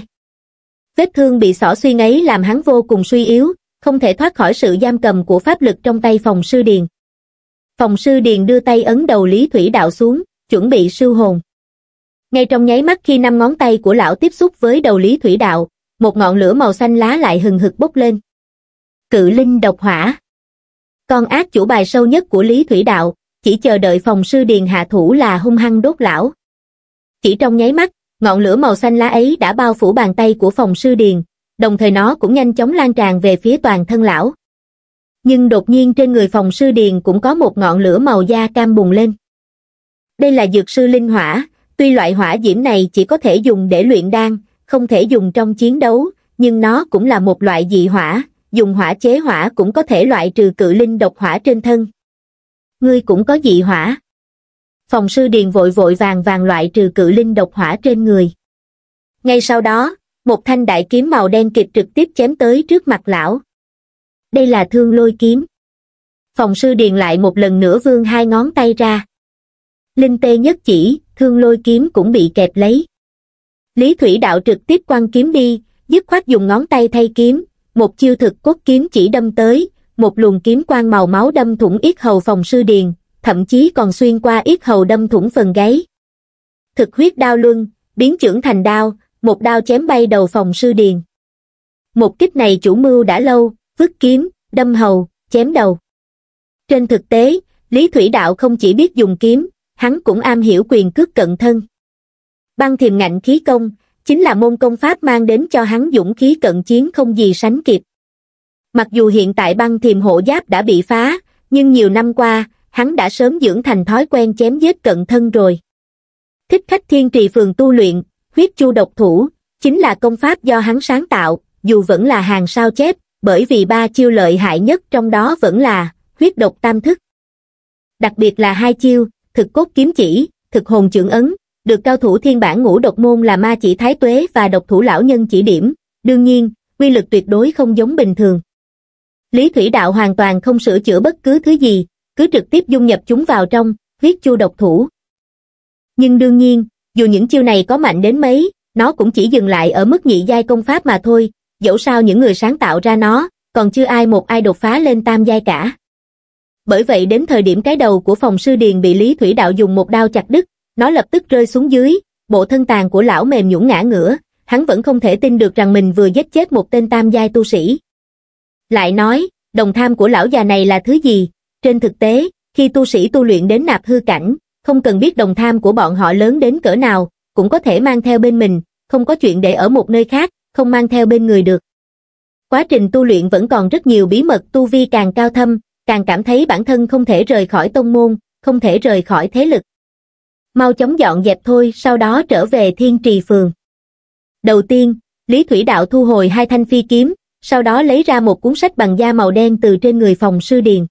Vết thương bị xỏ xuyên ấy làm hắn vô cùng suy yếu, không thể thoát khỏi sự giam cầm của pháp lực trong tay Phòng sư Điền. Phòng sư Điền đưa tay ấn đầu Lý Thủy Đạo xuống, chuẩn bị siêu hồn. Ngay trong nháy mắt khi năm ngón tay của lão tiếp xúc với đầu Lý Thủy Đạo, một ngọn lửa màu xanh lá lại hừng hực bốc lên. Cự linh độc hỏa. Con ác chủ bài sâu nhất của Lý Thủy Đạo, chỉ chờ đợi Phòng sư Điền hạ thủ là hung hăng đốt lão. Chỉ trong nháy mắt, ngọn lửa màu xanh lá ấy đã bao phủ bàn tay của Phòng sư Điền, đồng thời nó cũng nhanh chóng lan tràn về phía toàn thân lão. Nhưng đột nhiên trên người Phòng sư Điền cũng có một ngọn lửa màu da cam bùng lên. Đây là dược sư linh hỏa, tuy loại hỏa diễm này chỉ có thể dùng để luyện đan, không thể dùng trong chiến đấu, nhưng nó cũng là một loại dị hỏa, dùng hỏa chế hỏa cũng có thể loại trừ cự linh độc hỏa trên thân. Ngươi cũng có dị hỏa. Phòng sư Điền vội vội vàng vàng loại trừ cự linh độc hỏa trên người. Ngay sau đó, một thanh đại kiếm màu đen kịt trực tiếp chém tới trước mặt lão. Đây là Thương Lôi kiếm. Phòng sư Điền lại một lần nữa vươn hai ngón tay ra. Linh tê nhất chỉ, Thương Lôi kiếm cũng bị kẹp lấy. Lý Thủy Đạo trực tiếp quăng kiếm đi, dứt khoát dùng ngón tay thay kiếm, một chiêu thực cốt kiếm chỉ đâm tới, một luồng kiếm quang màu máu đâm thủng yết hầu Phòng sư Điền, thậm chí còn xuyên qua yết hầu đâm thủng phần gáy. Thực huyết đao luân, biến chưởng thành đao, một đao chém bay đầu Phòng sư Điền. Một kích này chủ mưu đã lâu, vứt kiếm, đâm hầu, chém đầu. Trên thực tế, Lý Thủy Đạo không chỉ biết dùng kiếm, hắn cũng am hiểu quyền cước cận thân. Băng thiềm ngạnh khí công, chính là môn công pháp mang đến cho hắn dũng khí cận chiến không gì sánh kịp. Mặc dù hiện tại băng thiềm hộ giáp đã bị phá, nhưng nhiều năm qua, hắn đã sớm dưỡng thành thói quen chém giết cận thân rồi. Thích Khách Thiên Trì Phường tu luyện, huyết chu độc thủ, chính là công pháp do hắn sáng tạo, dù vẫn là hàng sao chép, bởi vì ba chiêu lợi hại nhất trong đó vẫn là huyết độc tam thức. Đặc biệt là hai chiêu, thực cốt kiếm chỉ, thực hồn chưởng ấn, được cao thủ thiên bản ngũ độc môn là ma chỉ thái tuế và độc thủ lão nhân chỉ điểm, đương nhiên, uy lực tuyệt đối không giống bình thường. Lý Thủy Đạo hoàn toàn không sửa chữa bất cứ thứ gì, cứ trực tiếp dung nhập chúng vào trong huyết chu độc thủ. Nhưng đương nhiên, dù những chiêu này có mạnh đến mấy, nó cũng chỉ dừng lại ở mức nhị giai công pháp mà thôi, dẫu sao những người sáng tạo ra nó, còn chưa ai một ai đột phá lên tam giai cả. Bởi vậy đến thời điểm cái đầu của Phòng sư Điền bị Lý Thủy Đạo dùng một đao chặt đứt, nó lập tức rơi xuống dưới, bộ thân tàn của lão mềm nhũn ngã ngửa, hắn vẫn không thể tin được rằng mình vừa giết chết một tên tam giai tu sĩ. Lại nói, đồng tham của lão già này là thứ gì? Trên thực tế, khi tu sĩ tu luyện đến nạp hư cảnh, không cần biết đồng tham của bọn họ lớn đến cỡ nào, cũng có thể mang theo bên mình, không có chuyện để ở một nơi khác, không mang theo bên người được. Quá trình tu luyện vẫn còn rất nhiều bí mật, tu vi càng cao thâm, càng cảm thấy bản thân không thể rời khỏi tông môn, không thể rời khỏi thế lực. Mau chóng dọn dẹp thôi, sau đó trở về Thiên Trì Phường. Đầu tiên, Lý Thủy Đạo thu hồi hai thanh phi kiếm, sau đó lấy ra một cuốn sách bằng da màu đen từ trên người Phòng sư Điền.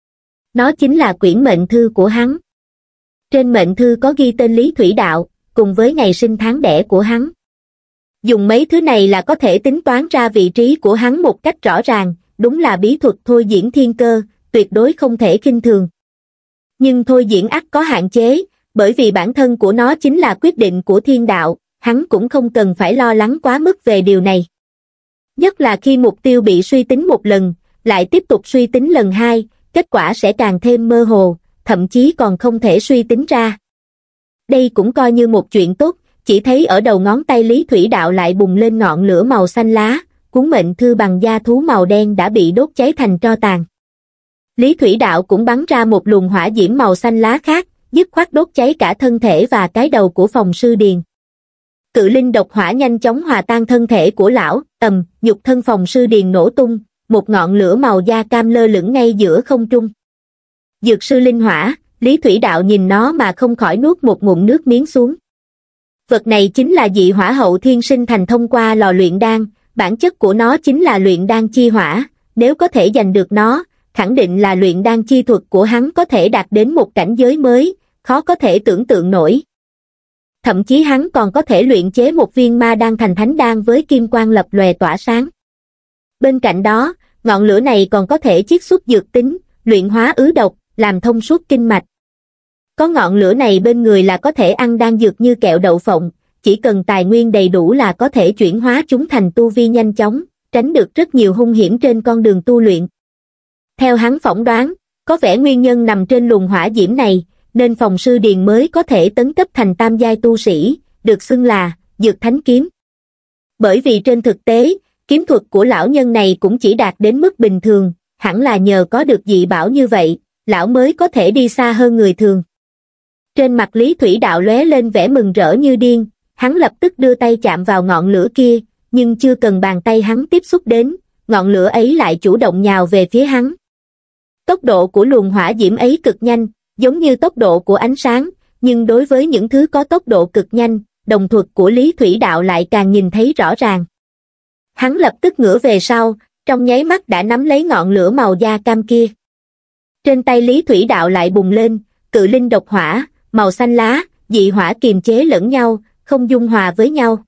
Nó chính là quyển mệnh thư của hắn. Trên mệnh thư có ghi tên Lý Thủy Đạo, cùng với ngày sinh tháng đẻ của hắn. Dùng mấy thứ này là có thể tính toán ra vị trí của hắn một cách rõ ràng, đúng là bí thuật thôi diễn thiên cơ, tuyệt đối không thể khinh thường. Nhưng thôi diễn ắt có hạn chế, bởi vì bản thân của nó chính là quyết định của thiên đạo, hắn cũng không cần phải lo lắng quá mức về điều này. Nhất là khi mục tiêu bị suy tính một lần, lại tiếp tục suy tính lần hai, kết quả sẽ càng thêm mơ hồ, thậm chí còn không thể suy tính ra. Đây cũng coi như một chuyện tốt, chỉ thấy ở đầu ngón tay Lý Thủy Đạo lại bùng lên ngọn lửa màu xanh lá, cuốn mệnh thư bằng da thú màu đen đã bị đốt cháy thành tro tàn. Lý Thủy Đạo cũng bắn ra một luồng hỏa diễm màu xanh lá khác, dứt khoát đốt cháy cả thân thể và cái đầu của Phòng sư Điền. Cự linh độc hỏa nhanh chóng hòa tan thân thể của lão, ầm, nhục thân Phòng sư Điền nổ tung, một ngọn lửa màu da cam lơ lửng ngay giữa không trung. Dược sư linh hỏa, Lý Thủy Đạo nhìn nó mà không khỏi nuốt một ngụm nước miếng xuống. Vật này chính là dị hỏa hậu thiên sinh thành thông qua lò luyện đan, bản chất của nó chính là luyện đan chi hỏa, nếu có thể giành được nó, khẳng định là luyện đan chi thuật của hắn có thể đạt đến một cảnh giới mới, khó có thể tưởng tượng nổi. Thậm chí hắn còn có thể luyện chế một viên ma đan thành thánh đan với kim quang lập lòe tỏa sáng. Bên cạnh đó, ngọn lửa này còn có thể chiết xuất dược tính, luyện hóa ứ độc, làm thông suốt kinh mạch. Có ngọn lửa này bên người là có thể ăn đan dược như kẹo đậu phộng, chỉ cần tài nguyên đầy đủ là có thể chuyển hóa chúng thành tu vi nhanh chóng, tránh được rất nhiều hung hiểm trên con đường tu luyện. Theo hắn phỏng đoán, có vẻ nguyên nhân nằm trên luồng hỏa diễm này, nên Phòng Sư Điền mới có thể tấn cấp thành tam giai tu sĩ, được xưng là Dược Thánh Kiếm. Bởi vì trên thực tế, kiếm thuật của lão nhân này cũng chỉ đạt đến mức bình thường, hẳn là nhờ có được dị bảo như vậy, lão mới có thể đi xa hơn người thường. Trên mặt Lý Thủy Đạo lóe lên vẻ mừng rỡ như điên, hắn lập tức đưa tay chạm vào ngọn lửa kia, nhưng chưa cần bàn tay hắn tiếp xúc đến, ngọn lửa ấy lại chủ động nhào về phía hắn. Tốc độ của luồng hỏa diễm ấy cực nhanh, giống như tốc độ của ánh sáng, nhưng đối với những thứ có tốc độ cực nhanh, đồng thuật của Lý Thủy Đạo lại càng nhìn thấy rõ ràng. Hắn lập tức ngửa về sau, trong nháy mắt đã nắm lấy ngọn lửa màu da cam kia. Trên tay Lý Thủy Đạo lại bùng lên, cự linh độc hỏa, màu xanh lá, dị hỏa kiềm chế lẫn nhau, không dung hòa với nhau.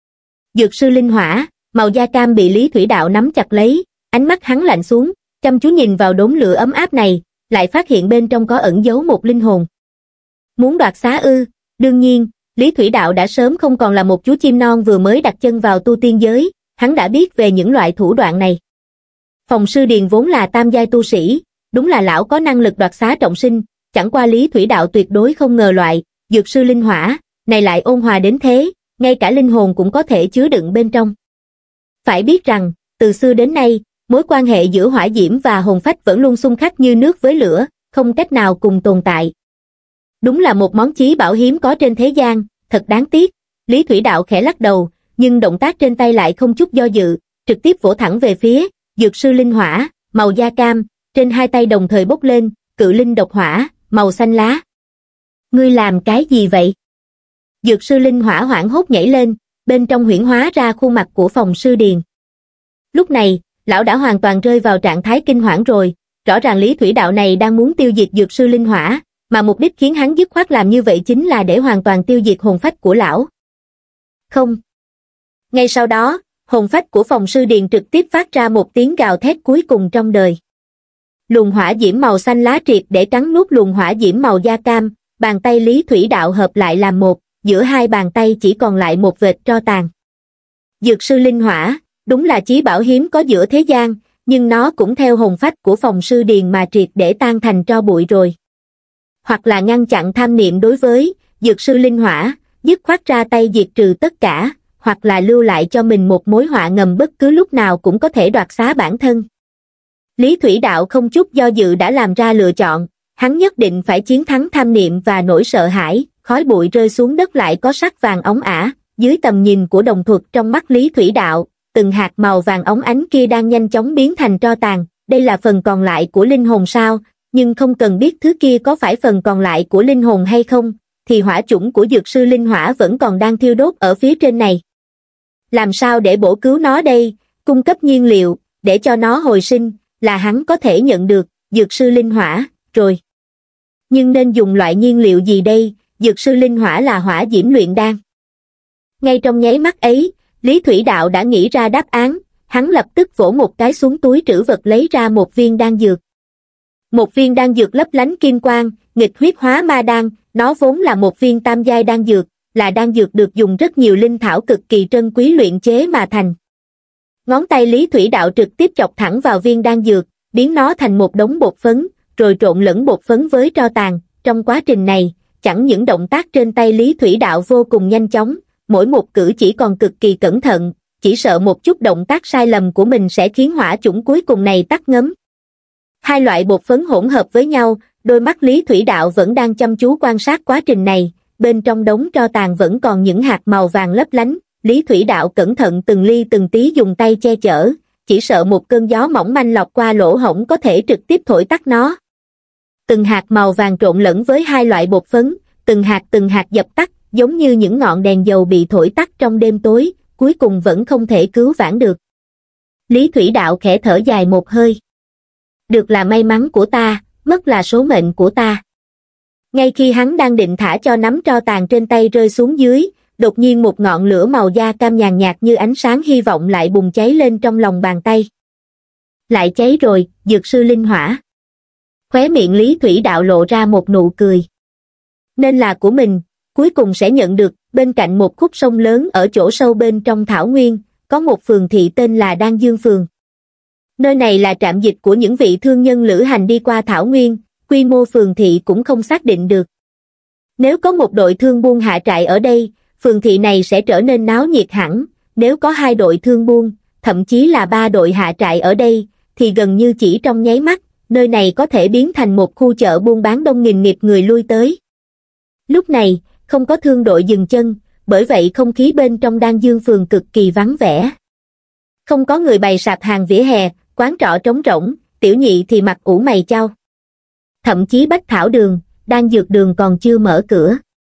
Dược sư linh hỏa, màu da cam bị Lý Thủy Đạo nắm chặt lấy, ánh mắt hắn lạnh xuống, chăm chú nhìn vào đốm lửa ấm áp này, lại phát hiện bên trong có ẩn giấu một linh hồn. Muốn đoạt xá ư? Đương nhiên, Lý Thủy Đạo đã sớm không còn là một chú chim non vừa mới đặt chân vào tu tiên giới, hắn đã biết về những loại thủ đoạn này. Phòng Sư Điền vốn là tam giai tu sĩ, đúng là lão có năng lực đoạt xá trọng sinh, chẳng qua Lý Thủy Đạo tuyệt đối không ngờ loại dược sư linh hỏa này lại ôn hòa đến thế, ngay cả linh hồn cũng có thể chứa đựng bên trong. Phải biết rằng, từ xưa đến nay, mối quan hệ giữa hỏa diễm và hồn phách vẫn luôn xung khắc như nước với lửa, không cách nào cùng tồn tại. Đúng là một món chí bảo hiếm có trên thế gian, thật đáng tiếc. Lý Thủy Đạo khẽ lắc đầu, nhưng động tác trên tay lại không chút do dự, trực tiếp vỗ thẳng về phía dược sư linh hỏa, màu da cam, trên hai tay đồng thời bốc lên, cự linh độc hỏa, màu xanh lá. Ngươi làm cái gì vậy? Dược sư linh hỏa hoảng hốt nhảy lên, bên trong huyễn hóa ra khuôn mặt của Phòng Sư Điền. Lúc này, lão đã hoàn toàn rơi vào trạng thái kinh hoảng rồi, rõ ràng Lý Thủy Đạo này đang muốn tiêu diệt dược sư linh hỏa, mà mục đích khiến hắn dứt khoát làm như vậy chính là để hoàn toàn tiêu diệt hồn phách của lão. Không. Ngay sau đó, hồn phách của Phòng Sư Điền trực tiếp phát ra một tiếng gào thét cuối cùng trong đời. Luồng hỏa diễm màu xanh lá triệt để cắn nuốt luồng hỏa diễm màu da cam, bàn tay Lý Thủy Đạo hợp lại làm một, giữa hai bàn tay chỉ còn lại một vệt tro tàn. Dược sư linh hỏa, đúng là chí bảo hiếm có giữa thế gian, nhưng nó cũng theo hồn phách của Phòng Sư Điền mà triệt để tan thành tro bụi rồi. Hoặc là ngăn chặn tham niệm đối với dược sư linh hỏa, dứt khoát ra tay diệt trừ tất cả, hoặc là lưu lại cho mình một mối họa ngầm bất cứ lúc nào cũng có thể đoạt xá bản thân. Lý Thủy Đạo không chút do dự đã làm ra lựa chọn, hắn nhất định phải chiến thắng tham niệm và nỗi sợ hãi, khói bụi rơi xuống đất lại có sắc vàng óng ả, dưới tầm nhìn của đồng thuật trong mắt Lý Thủy Đạo, từng hạt màu vàng óng ánh kia đang nhanh chóng biến thành tro tàn, đây là phần còn lại của linh hồn sao, nhưng không cần biết thứ kia có phải phần còn lại của linh hồn hay không, thì hỏa chủng của dược sư linh hỏa vẫn còn đang thiêu đốt ở phía trên này. Làm sao để bổ cứu nó đây, cung cấp nhiên liệu, để cho nó hồi sinh, là hắn có thể nhận được, dược sư linh hỏa, rồi. Nhưng nên dùng loại nhiên liệu gì đây, dược sư linh hỏa là hỏa diễm luyện đan. Ngay trong nháy mắt ấy, Lý Thủy Đạo đã nghĩ ra đáp án, hắn lập tức vỗ một cái xuống túi trữ vật lấy ra một viên đan dược. Một viên đan dược lấp lánh kim quang, nghịch huyết hóa ma đan, nó vốn là một viên tam giai đan dược, là đan dược được dùng rất nhiều linh thảo cực kỳ trân quý luyện chế mà thành. Ngón tay Lý Thủy Đạo trực tiếp chọc thẳng vào viên đan dược, biến nó thành một đống bột phấn, rồi trộn lẫn bột phấn với tro tàn. Trong quá trình này, chẳng những động tác trên tay Lý Thủy Đạo vô cùng nhanh chóng, mỗi một cử chỉ còn cực kỳ cẩn thận, chỉ sợ một chút động tác sai lầm của mình sẽ khiến hỏa chủng cuối cùng này tắt ngấm. Hai loại bột phấn hỗn hợp với nhau, đôi mắt Lý Thủy Đạo vẫn đang chăm chú quan sát quá trình này, bên trong đống tro tàn vẫn còn những hạt màu vàng lấp lánh, Lý Thủy Đạo cẩn thận từng ly từng tí dùng tay che chở, chỉ sợ một cơn gió mỏng manh lọt qua lỗ hổng có thể trực tiếp thổi tắt nó. Từng hạt màu vàng trộn lẫn với hai loại bột phấn, từng hạt từng hạt dập tắt, giống như những ngọn đèn dầu bị thổi tắt trong đêm tối, cuối cùng vẫn không thể cứu vãn được. Lý Thủy Đạo khẽ thở dài một hơi. Được là may mắn của ta, mất là số mệnh của ta. Ngay khi hắn đang định thả cho nắm tro tàn trên tay rơi xuống dưới, đột nhiên một ngọn lửa màu da cam nhàn nhạt như ánh sáng hy vọng lại bùng cháy lên trong lòng bàn tay. Lại cháy rồi, dược sư linh hỏa. Khóe miệng Lý Thủy Đạo lộ ra một nụ cười. Nên là của mình, cuối cùng sẽ nhận được. Bên cạnh một khúc sông lớn ở chỗ sâu bên trong thảo nguyên, có một phường thị tên là Đan Dương Phường. Nơi này là trạm dịch của những vị thương nhân lữ hành đi qua thảo nguyên, quy mô phường thị cũng không xác định được. Nếu có một đội thương buôn hạ trại ở đây, phường thị này sẽ trở nên náo nhiệt hẳn. Nếu có hai đội thương buôn, thậm chí là ba đội hạ trại ở đây, thì gần như chỉ trong nháy mắt, nơi này có thể biến thành một khu chợ buôn bán đông nghìn nghịt người lui tới. Lúc này, không có thương đội dừng chân, bởi vậy không khí bên trong Đan Dương Phường cực kỳ vắng vẻ. Không có người bày sạp hàng vỉa hè, quán trọ trống rỗng, tiểu nhị thì mặt ủ mày chau. Thậm chí Bách Thảo Đường, Đan Dược Đường còn chưa mở cửa.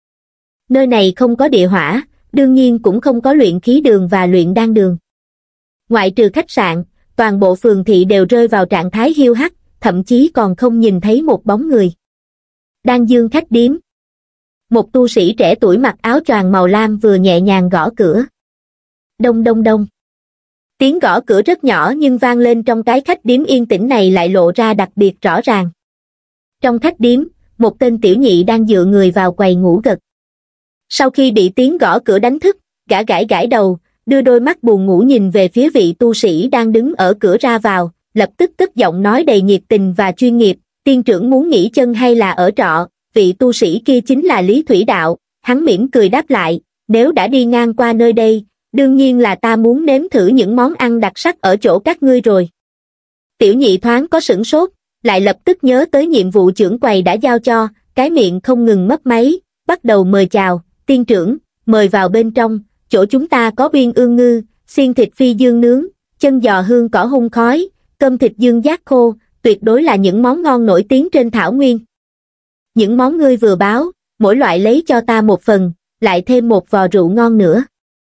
Nơi này không có địa hỏa, đương nhiên cũng không có luyện khí đường và luyện đan đường. Ngoại trừ khách sạn, toàn bộ phường thị đều rơi vào trạng thái hiu hắt, thậm chí còn không nhìn thấy một bóng người. Đan Dương khách điếm. Một tu sĩ trẻ tuổi mặc áo choàng màu lam vừa nhẹ nhàng gõ cửa. Đông đông đông. Tiếng gõ cửa rất nhỏ nhưng vang lên trong cái khách điếm yên tĩnh này lại lộ ra đặc biệt rõ ràng. Trong khách điếm, một tên tiểu nhị đang dựa người vào quầy ngủ gật. Sau khi bị tiếng gõ cửa đánh thức, gã gãi gãi đầu, đưa đôi mắt buồn ngủ nhìn về phía vị tu sĩ đang đứng ở cửa ra vào, lập tức cất giọng nói đầy nhiệt tình và chuyên nghiệp, tiên trưởng muốn nghỉ chân hay là ở trọ. Vị tu sĩ kia chính là Lý Thủy Đạo, hắn mỉm cười đáp lại, nếu đã đi ngang qua nơi đây, đương nhiên là ta muốn nếm thử những món ăn đặc sắc ở chỗ các ngươi rồi. Tiểu nhị thoáng có sửng sốt, lại lập tức nhớ tới nhiệm vụ trưởng quầy đã giao cho, cái miệng không ngừng mấp máy, bắt đầu mời chào, tiên trưởng, mời vào bên trong, chỗ chúng ta có biên ương ngư, xiên thịt phi dương nướng, chân giò hương cỏ hun khói, cơm thịt dương giác khô, tuyệt đối là những món ngon nổi tiếng trên thảo nguyên. Những món ngươi vừa báo, mỗi loại lấy cho ta một phần, lại thêm một vò rượu ngon nữa.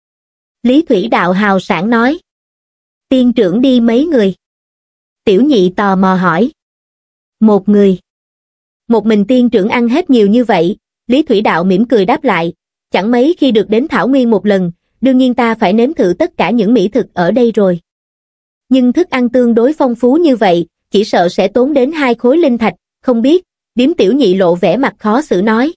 Lý Thủy Đạo hào sảng nói. Tiên trưởng đi mấy người? Tiểu nhị tò mò hỏi. Một người. Một mình tiên trưởng ăn hết nhiều như vậy, Lý Thủy Đạo mỉm cười đáp lại, chẳng mấy khi được đến thảo nguyên một lần, đương nhiên ta phải nếm thử tất cả những mỹ thực ở đây rồi. Nhưng thức ăn tương đối phong phú như vậy, chỉ sợ sẽ tốn đến hai khối linh thạch, không biết. Điếm tiểu nhị lộ vẻ mặt khó xử nói.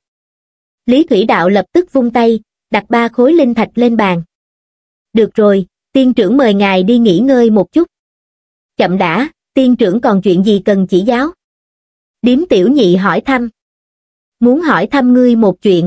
Lý Thủy Đạo lập tức vung tay, đặt ba khối linh thạch lên bàn. Được rồi, tiên trưởng mời ngài đi nghỉ ngơi một chút. Chậm đã, tiên trưởng còn chuyện gì cần chỉ giáo? Điếm tiểu nhị hỏi thăm. Muốn hỏi thăm ngươi một chuyện.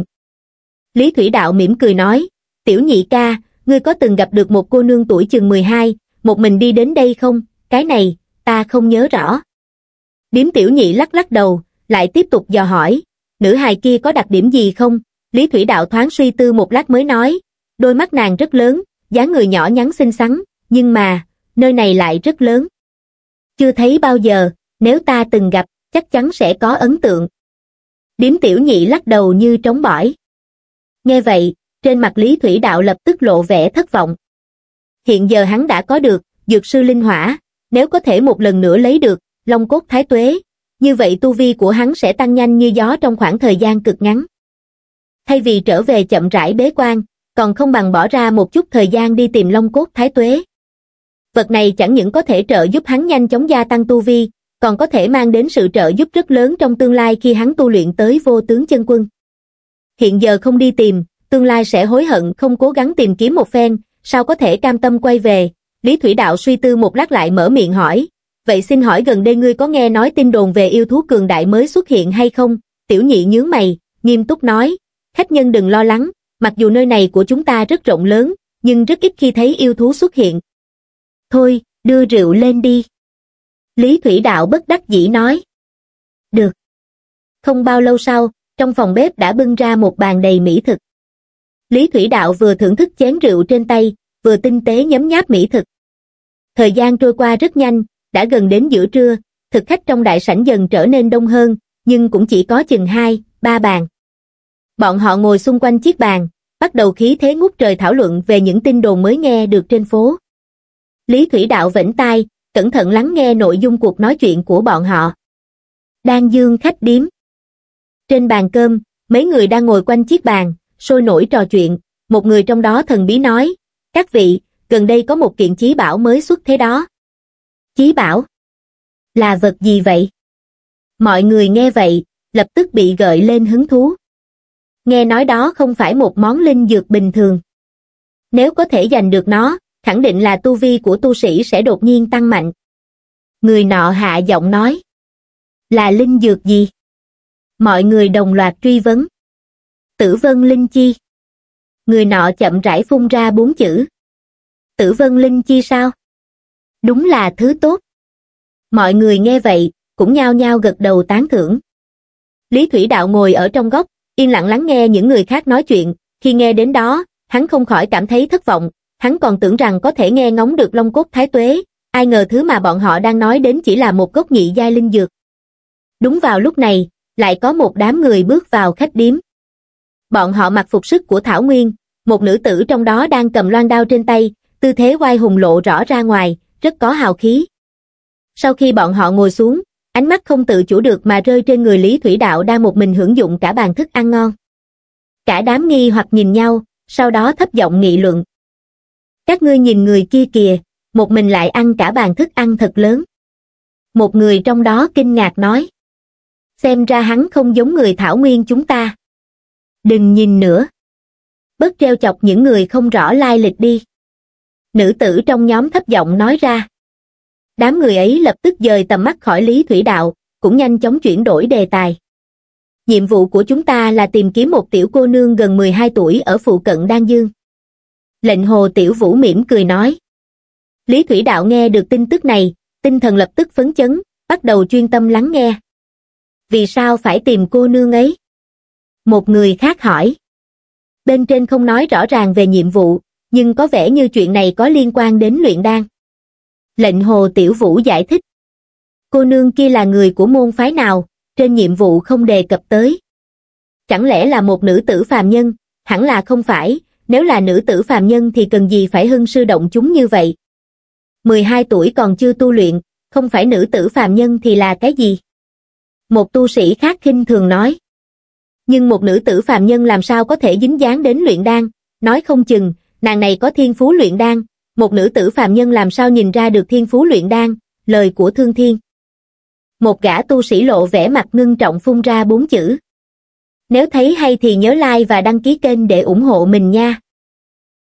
Lý Thủy Đạo mỉm cười nói, tiểu nhị ca, ngươi có từng gặp được một cô nương tuổi chừng mười hai, một mình đi đến đây không? Cái này, ta không nhớ rõ. Điếm tiểu nhị lắc lắc đầu, lại tiếp tục dò hỏi, nữ hài kia có đặc điểm gì không? Lý Thủy Đạo thoáng suy tư một lát mới nói, đôi mắt nàng rất lớn, dáng người nhỏ nhắn xinh xắn, nhưng mà, nơi này lại rất lớn. Chưa thấy bao giờ, nếu ta từng gặp, chắc chắn sẽ có ấn tượng. Điếm tiểu nhị lắc đầu như trống bỏi. Nghe vậy, trên mặt Lý Thủy Đạo lập tức lộ vẻ thất vọng. Hiện giờ hắn đã có được, dược sư linh hỏa, nếu có thể một lần nữa lấy được, long cốt thái tuế, như vậy tu vi của hắn sẽ tăng nhanh như gió trong khoảng thời gian cực ngắn. Thay vì trở về chậm rãi bế quan, còn không bằng bỏ ra một chút thời gian đi tìm long cốt thái tuế. Vật này chẳng những có thể trợ giúp hắn nhanh chóng gia tăng tu vi, còn có thể mang đến sự trợ giúp rất lớn trong tương lai khi hắn tu luyện tới vô tướng chân quân. Hiện giờ không đi tìm, tương lai sẽ hối hận không cố gắng tìm kiếm một phen, sao có thể cam tâm quay về. Lý Thủy Đạo suy tư một lát lại mở miệng hỏi, vậy xin hỏi gần đây ngươi có nghe nói tin đồn về yêu thú cường đại mới xuất hiện hay không? Tiểu nhị nhướng mày, nghiêm túc nói, khách nhân đừng lo lắng, mặc dù nơi này của chúng ta rất rộng lớn, nhưng rất ít khi thấy yêu thú xuất hiện. Thôi, đưa rượu lên đi. Lý Thủy Đạo bất đắc dĩ nói. Được. Không bao lâu sau, trong phòng bếp đã bưng ra một bàn đầy mỹ thực. Lý Thủy Đạo vừa thưởng thức chén rượu trên tay, vừa tinh tế nhấm nháp mỹ thực. Thời gian trôi qua rất nhanh, đã gần đến giữa trưa, thực khách trong đại sảnh dần trở nên đông hơn, nhưng cũng chỉ có chừng hai, ba bàn. Bọn họ ngồi xung quanh chiếc bàn, bắt đầu khí thế ngút trời thảo luận về những tin đồn mới nghe được trên phố. Lý Thủy Đạo vểnh tai, cẩn thận lắng nghe nội dung cuộc nói chuyện của bọn họ. Đan Dương khách điếm. Trên bàn cơm, mấy người đang ngồi quanh chiếc bàn, sôi nổi trò chuyện, một người trong đó thần bí nói, các vị, gần đây có một kiện chí bảo mới xuất thế đó. Chí bảo? Là vật gì vậy? Mọi người nghe vậy, lập tức bị gợi lên hứng thú. Nghe nói đó không phải một món linh dược bình thường. Nếu có thể giành được nó, khẳng định là tu vi của tu sĩ sẽ đột nhiên tăng mạnh. Người nọ hạ giọng nói. Là linh dược gì? Mọi người đồng loạt truy vấn. Tử vân linh chi. Người nọ chậm rãi phun ra bốn chữ. Tử vân linh chi sao? Đúng là thứ tốt. Mọi người nghe vậy, cũng nhao nhao gật đầu tán thưởng. Lý Thủy Đạo ngồi ở trong góc, yên lặng lắng nghe những người khác nói chuyện, khi nghe đến đó, hắn không khỏi cảm thấy thất vọng, hắn còn tưởng rằng có thể nghe ngóng được long cốt thái tuế, ai ngờ thứ mà bọn họ đang nói đến chỉ là một gốc nhị giai linh dược. Đúng vào lúc này, lại có một đám người bước vào khách điếm. Bọn họ mặc phục sức của Thảo Nguyên, một nữ tử trong đó đang cầm loan đao trên tay, tư thế oai hùng lộ rõ ra ngoài, rất có hào khí. Sau khi bọn họ ngồi xuống, ánh mắt không tự chủ được mà rơi trên người Lý Thủy Đạo đang một mình hưởng dụng cả bàn thức ăn ngon. Cả đám nghi hoặc nhìn nhau, sau đó thấp giọng nghị luận. Các ngươi nhìn người kia kìa, một mình lại ăn cả bàn thức ăn thật lớn. Một người trong đó kinh ngạc nói. Xem ra hắn không giống người Thảo Nguyên chúng ta. Đừng nhìn nữa. Bớt trêu chọc những người không rõ lai lịch đi. Nữ tử trong nhóm thấp giọng nói ra. Đám người ấy lập tức dời tầm mắt khỏi Lý Thủy Đạo, cũng nhanh chóng chuyển đổi đề tài. Nhiệm vụ của chúng ta là tìm kiếm một tiểu cô nương gần mười hai tuổi ở phụ cận Đan Dương. Lệnh Hồ Tiểu Vũ mỉm cười nói. Lý Thủy Đạo nghe được tin tức này, tinh thần lập tức phấn chấn, bắt đầu chuyên tâm lắng nghe. Vì sao phải tìm cô nương ấy? Một người khác hỏi. Bên trên không nói rõ ràng về nhiệm vụ, nhưng có vẻ như chuyện này có liên quan đến luyện đan. Lệnh Hồ Tiểu Vũ giải thích. Cô nương kia là người của môn phái nào, trên nhiệm vụ không đề cập tới. Chẳng lẽ là một nữ tử phàm nhân? Hẳn là không phải, nếu là nữ tử phàm nhân thì cần gì phải hưng sư động chúng như vậy. mười hai tuổi còn chưa tu luyện, không phải nữ tử phàm nhân thì là cái gì? Một tu sĩ khác khinh thường nói. Nhưng một nữ tử phàm nhân làm sao có thể dính dáng đến luyện đan, nói không chừng, nàng này có thiên phú luyện đan, một nữ tử phàm nhân làm sao nhìn ra được thiên phú luyện đan, lời của Thương Thiên. Một gã tu sĩ lộ vẻ mặt ngưng trọng phun ra bốn chữ. Nếu thấy hay thì nhớ like và đăng ký kênh để ủng hộ mình nha.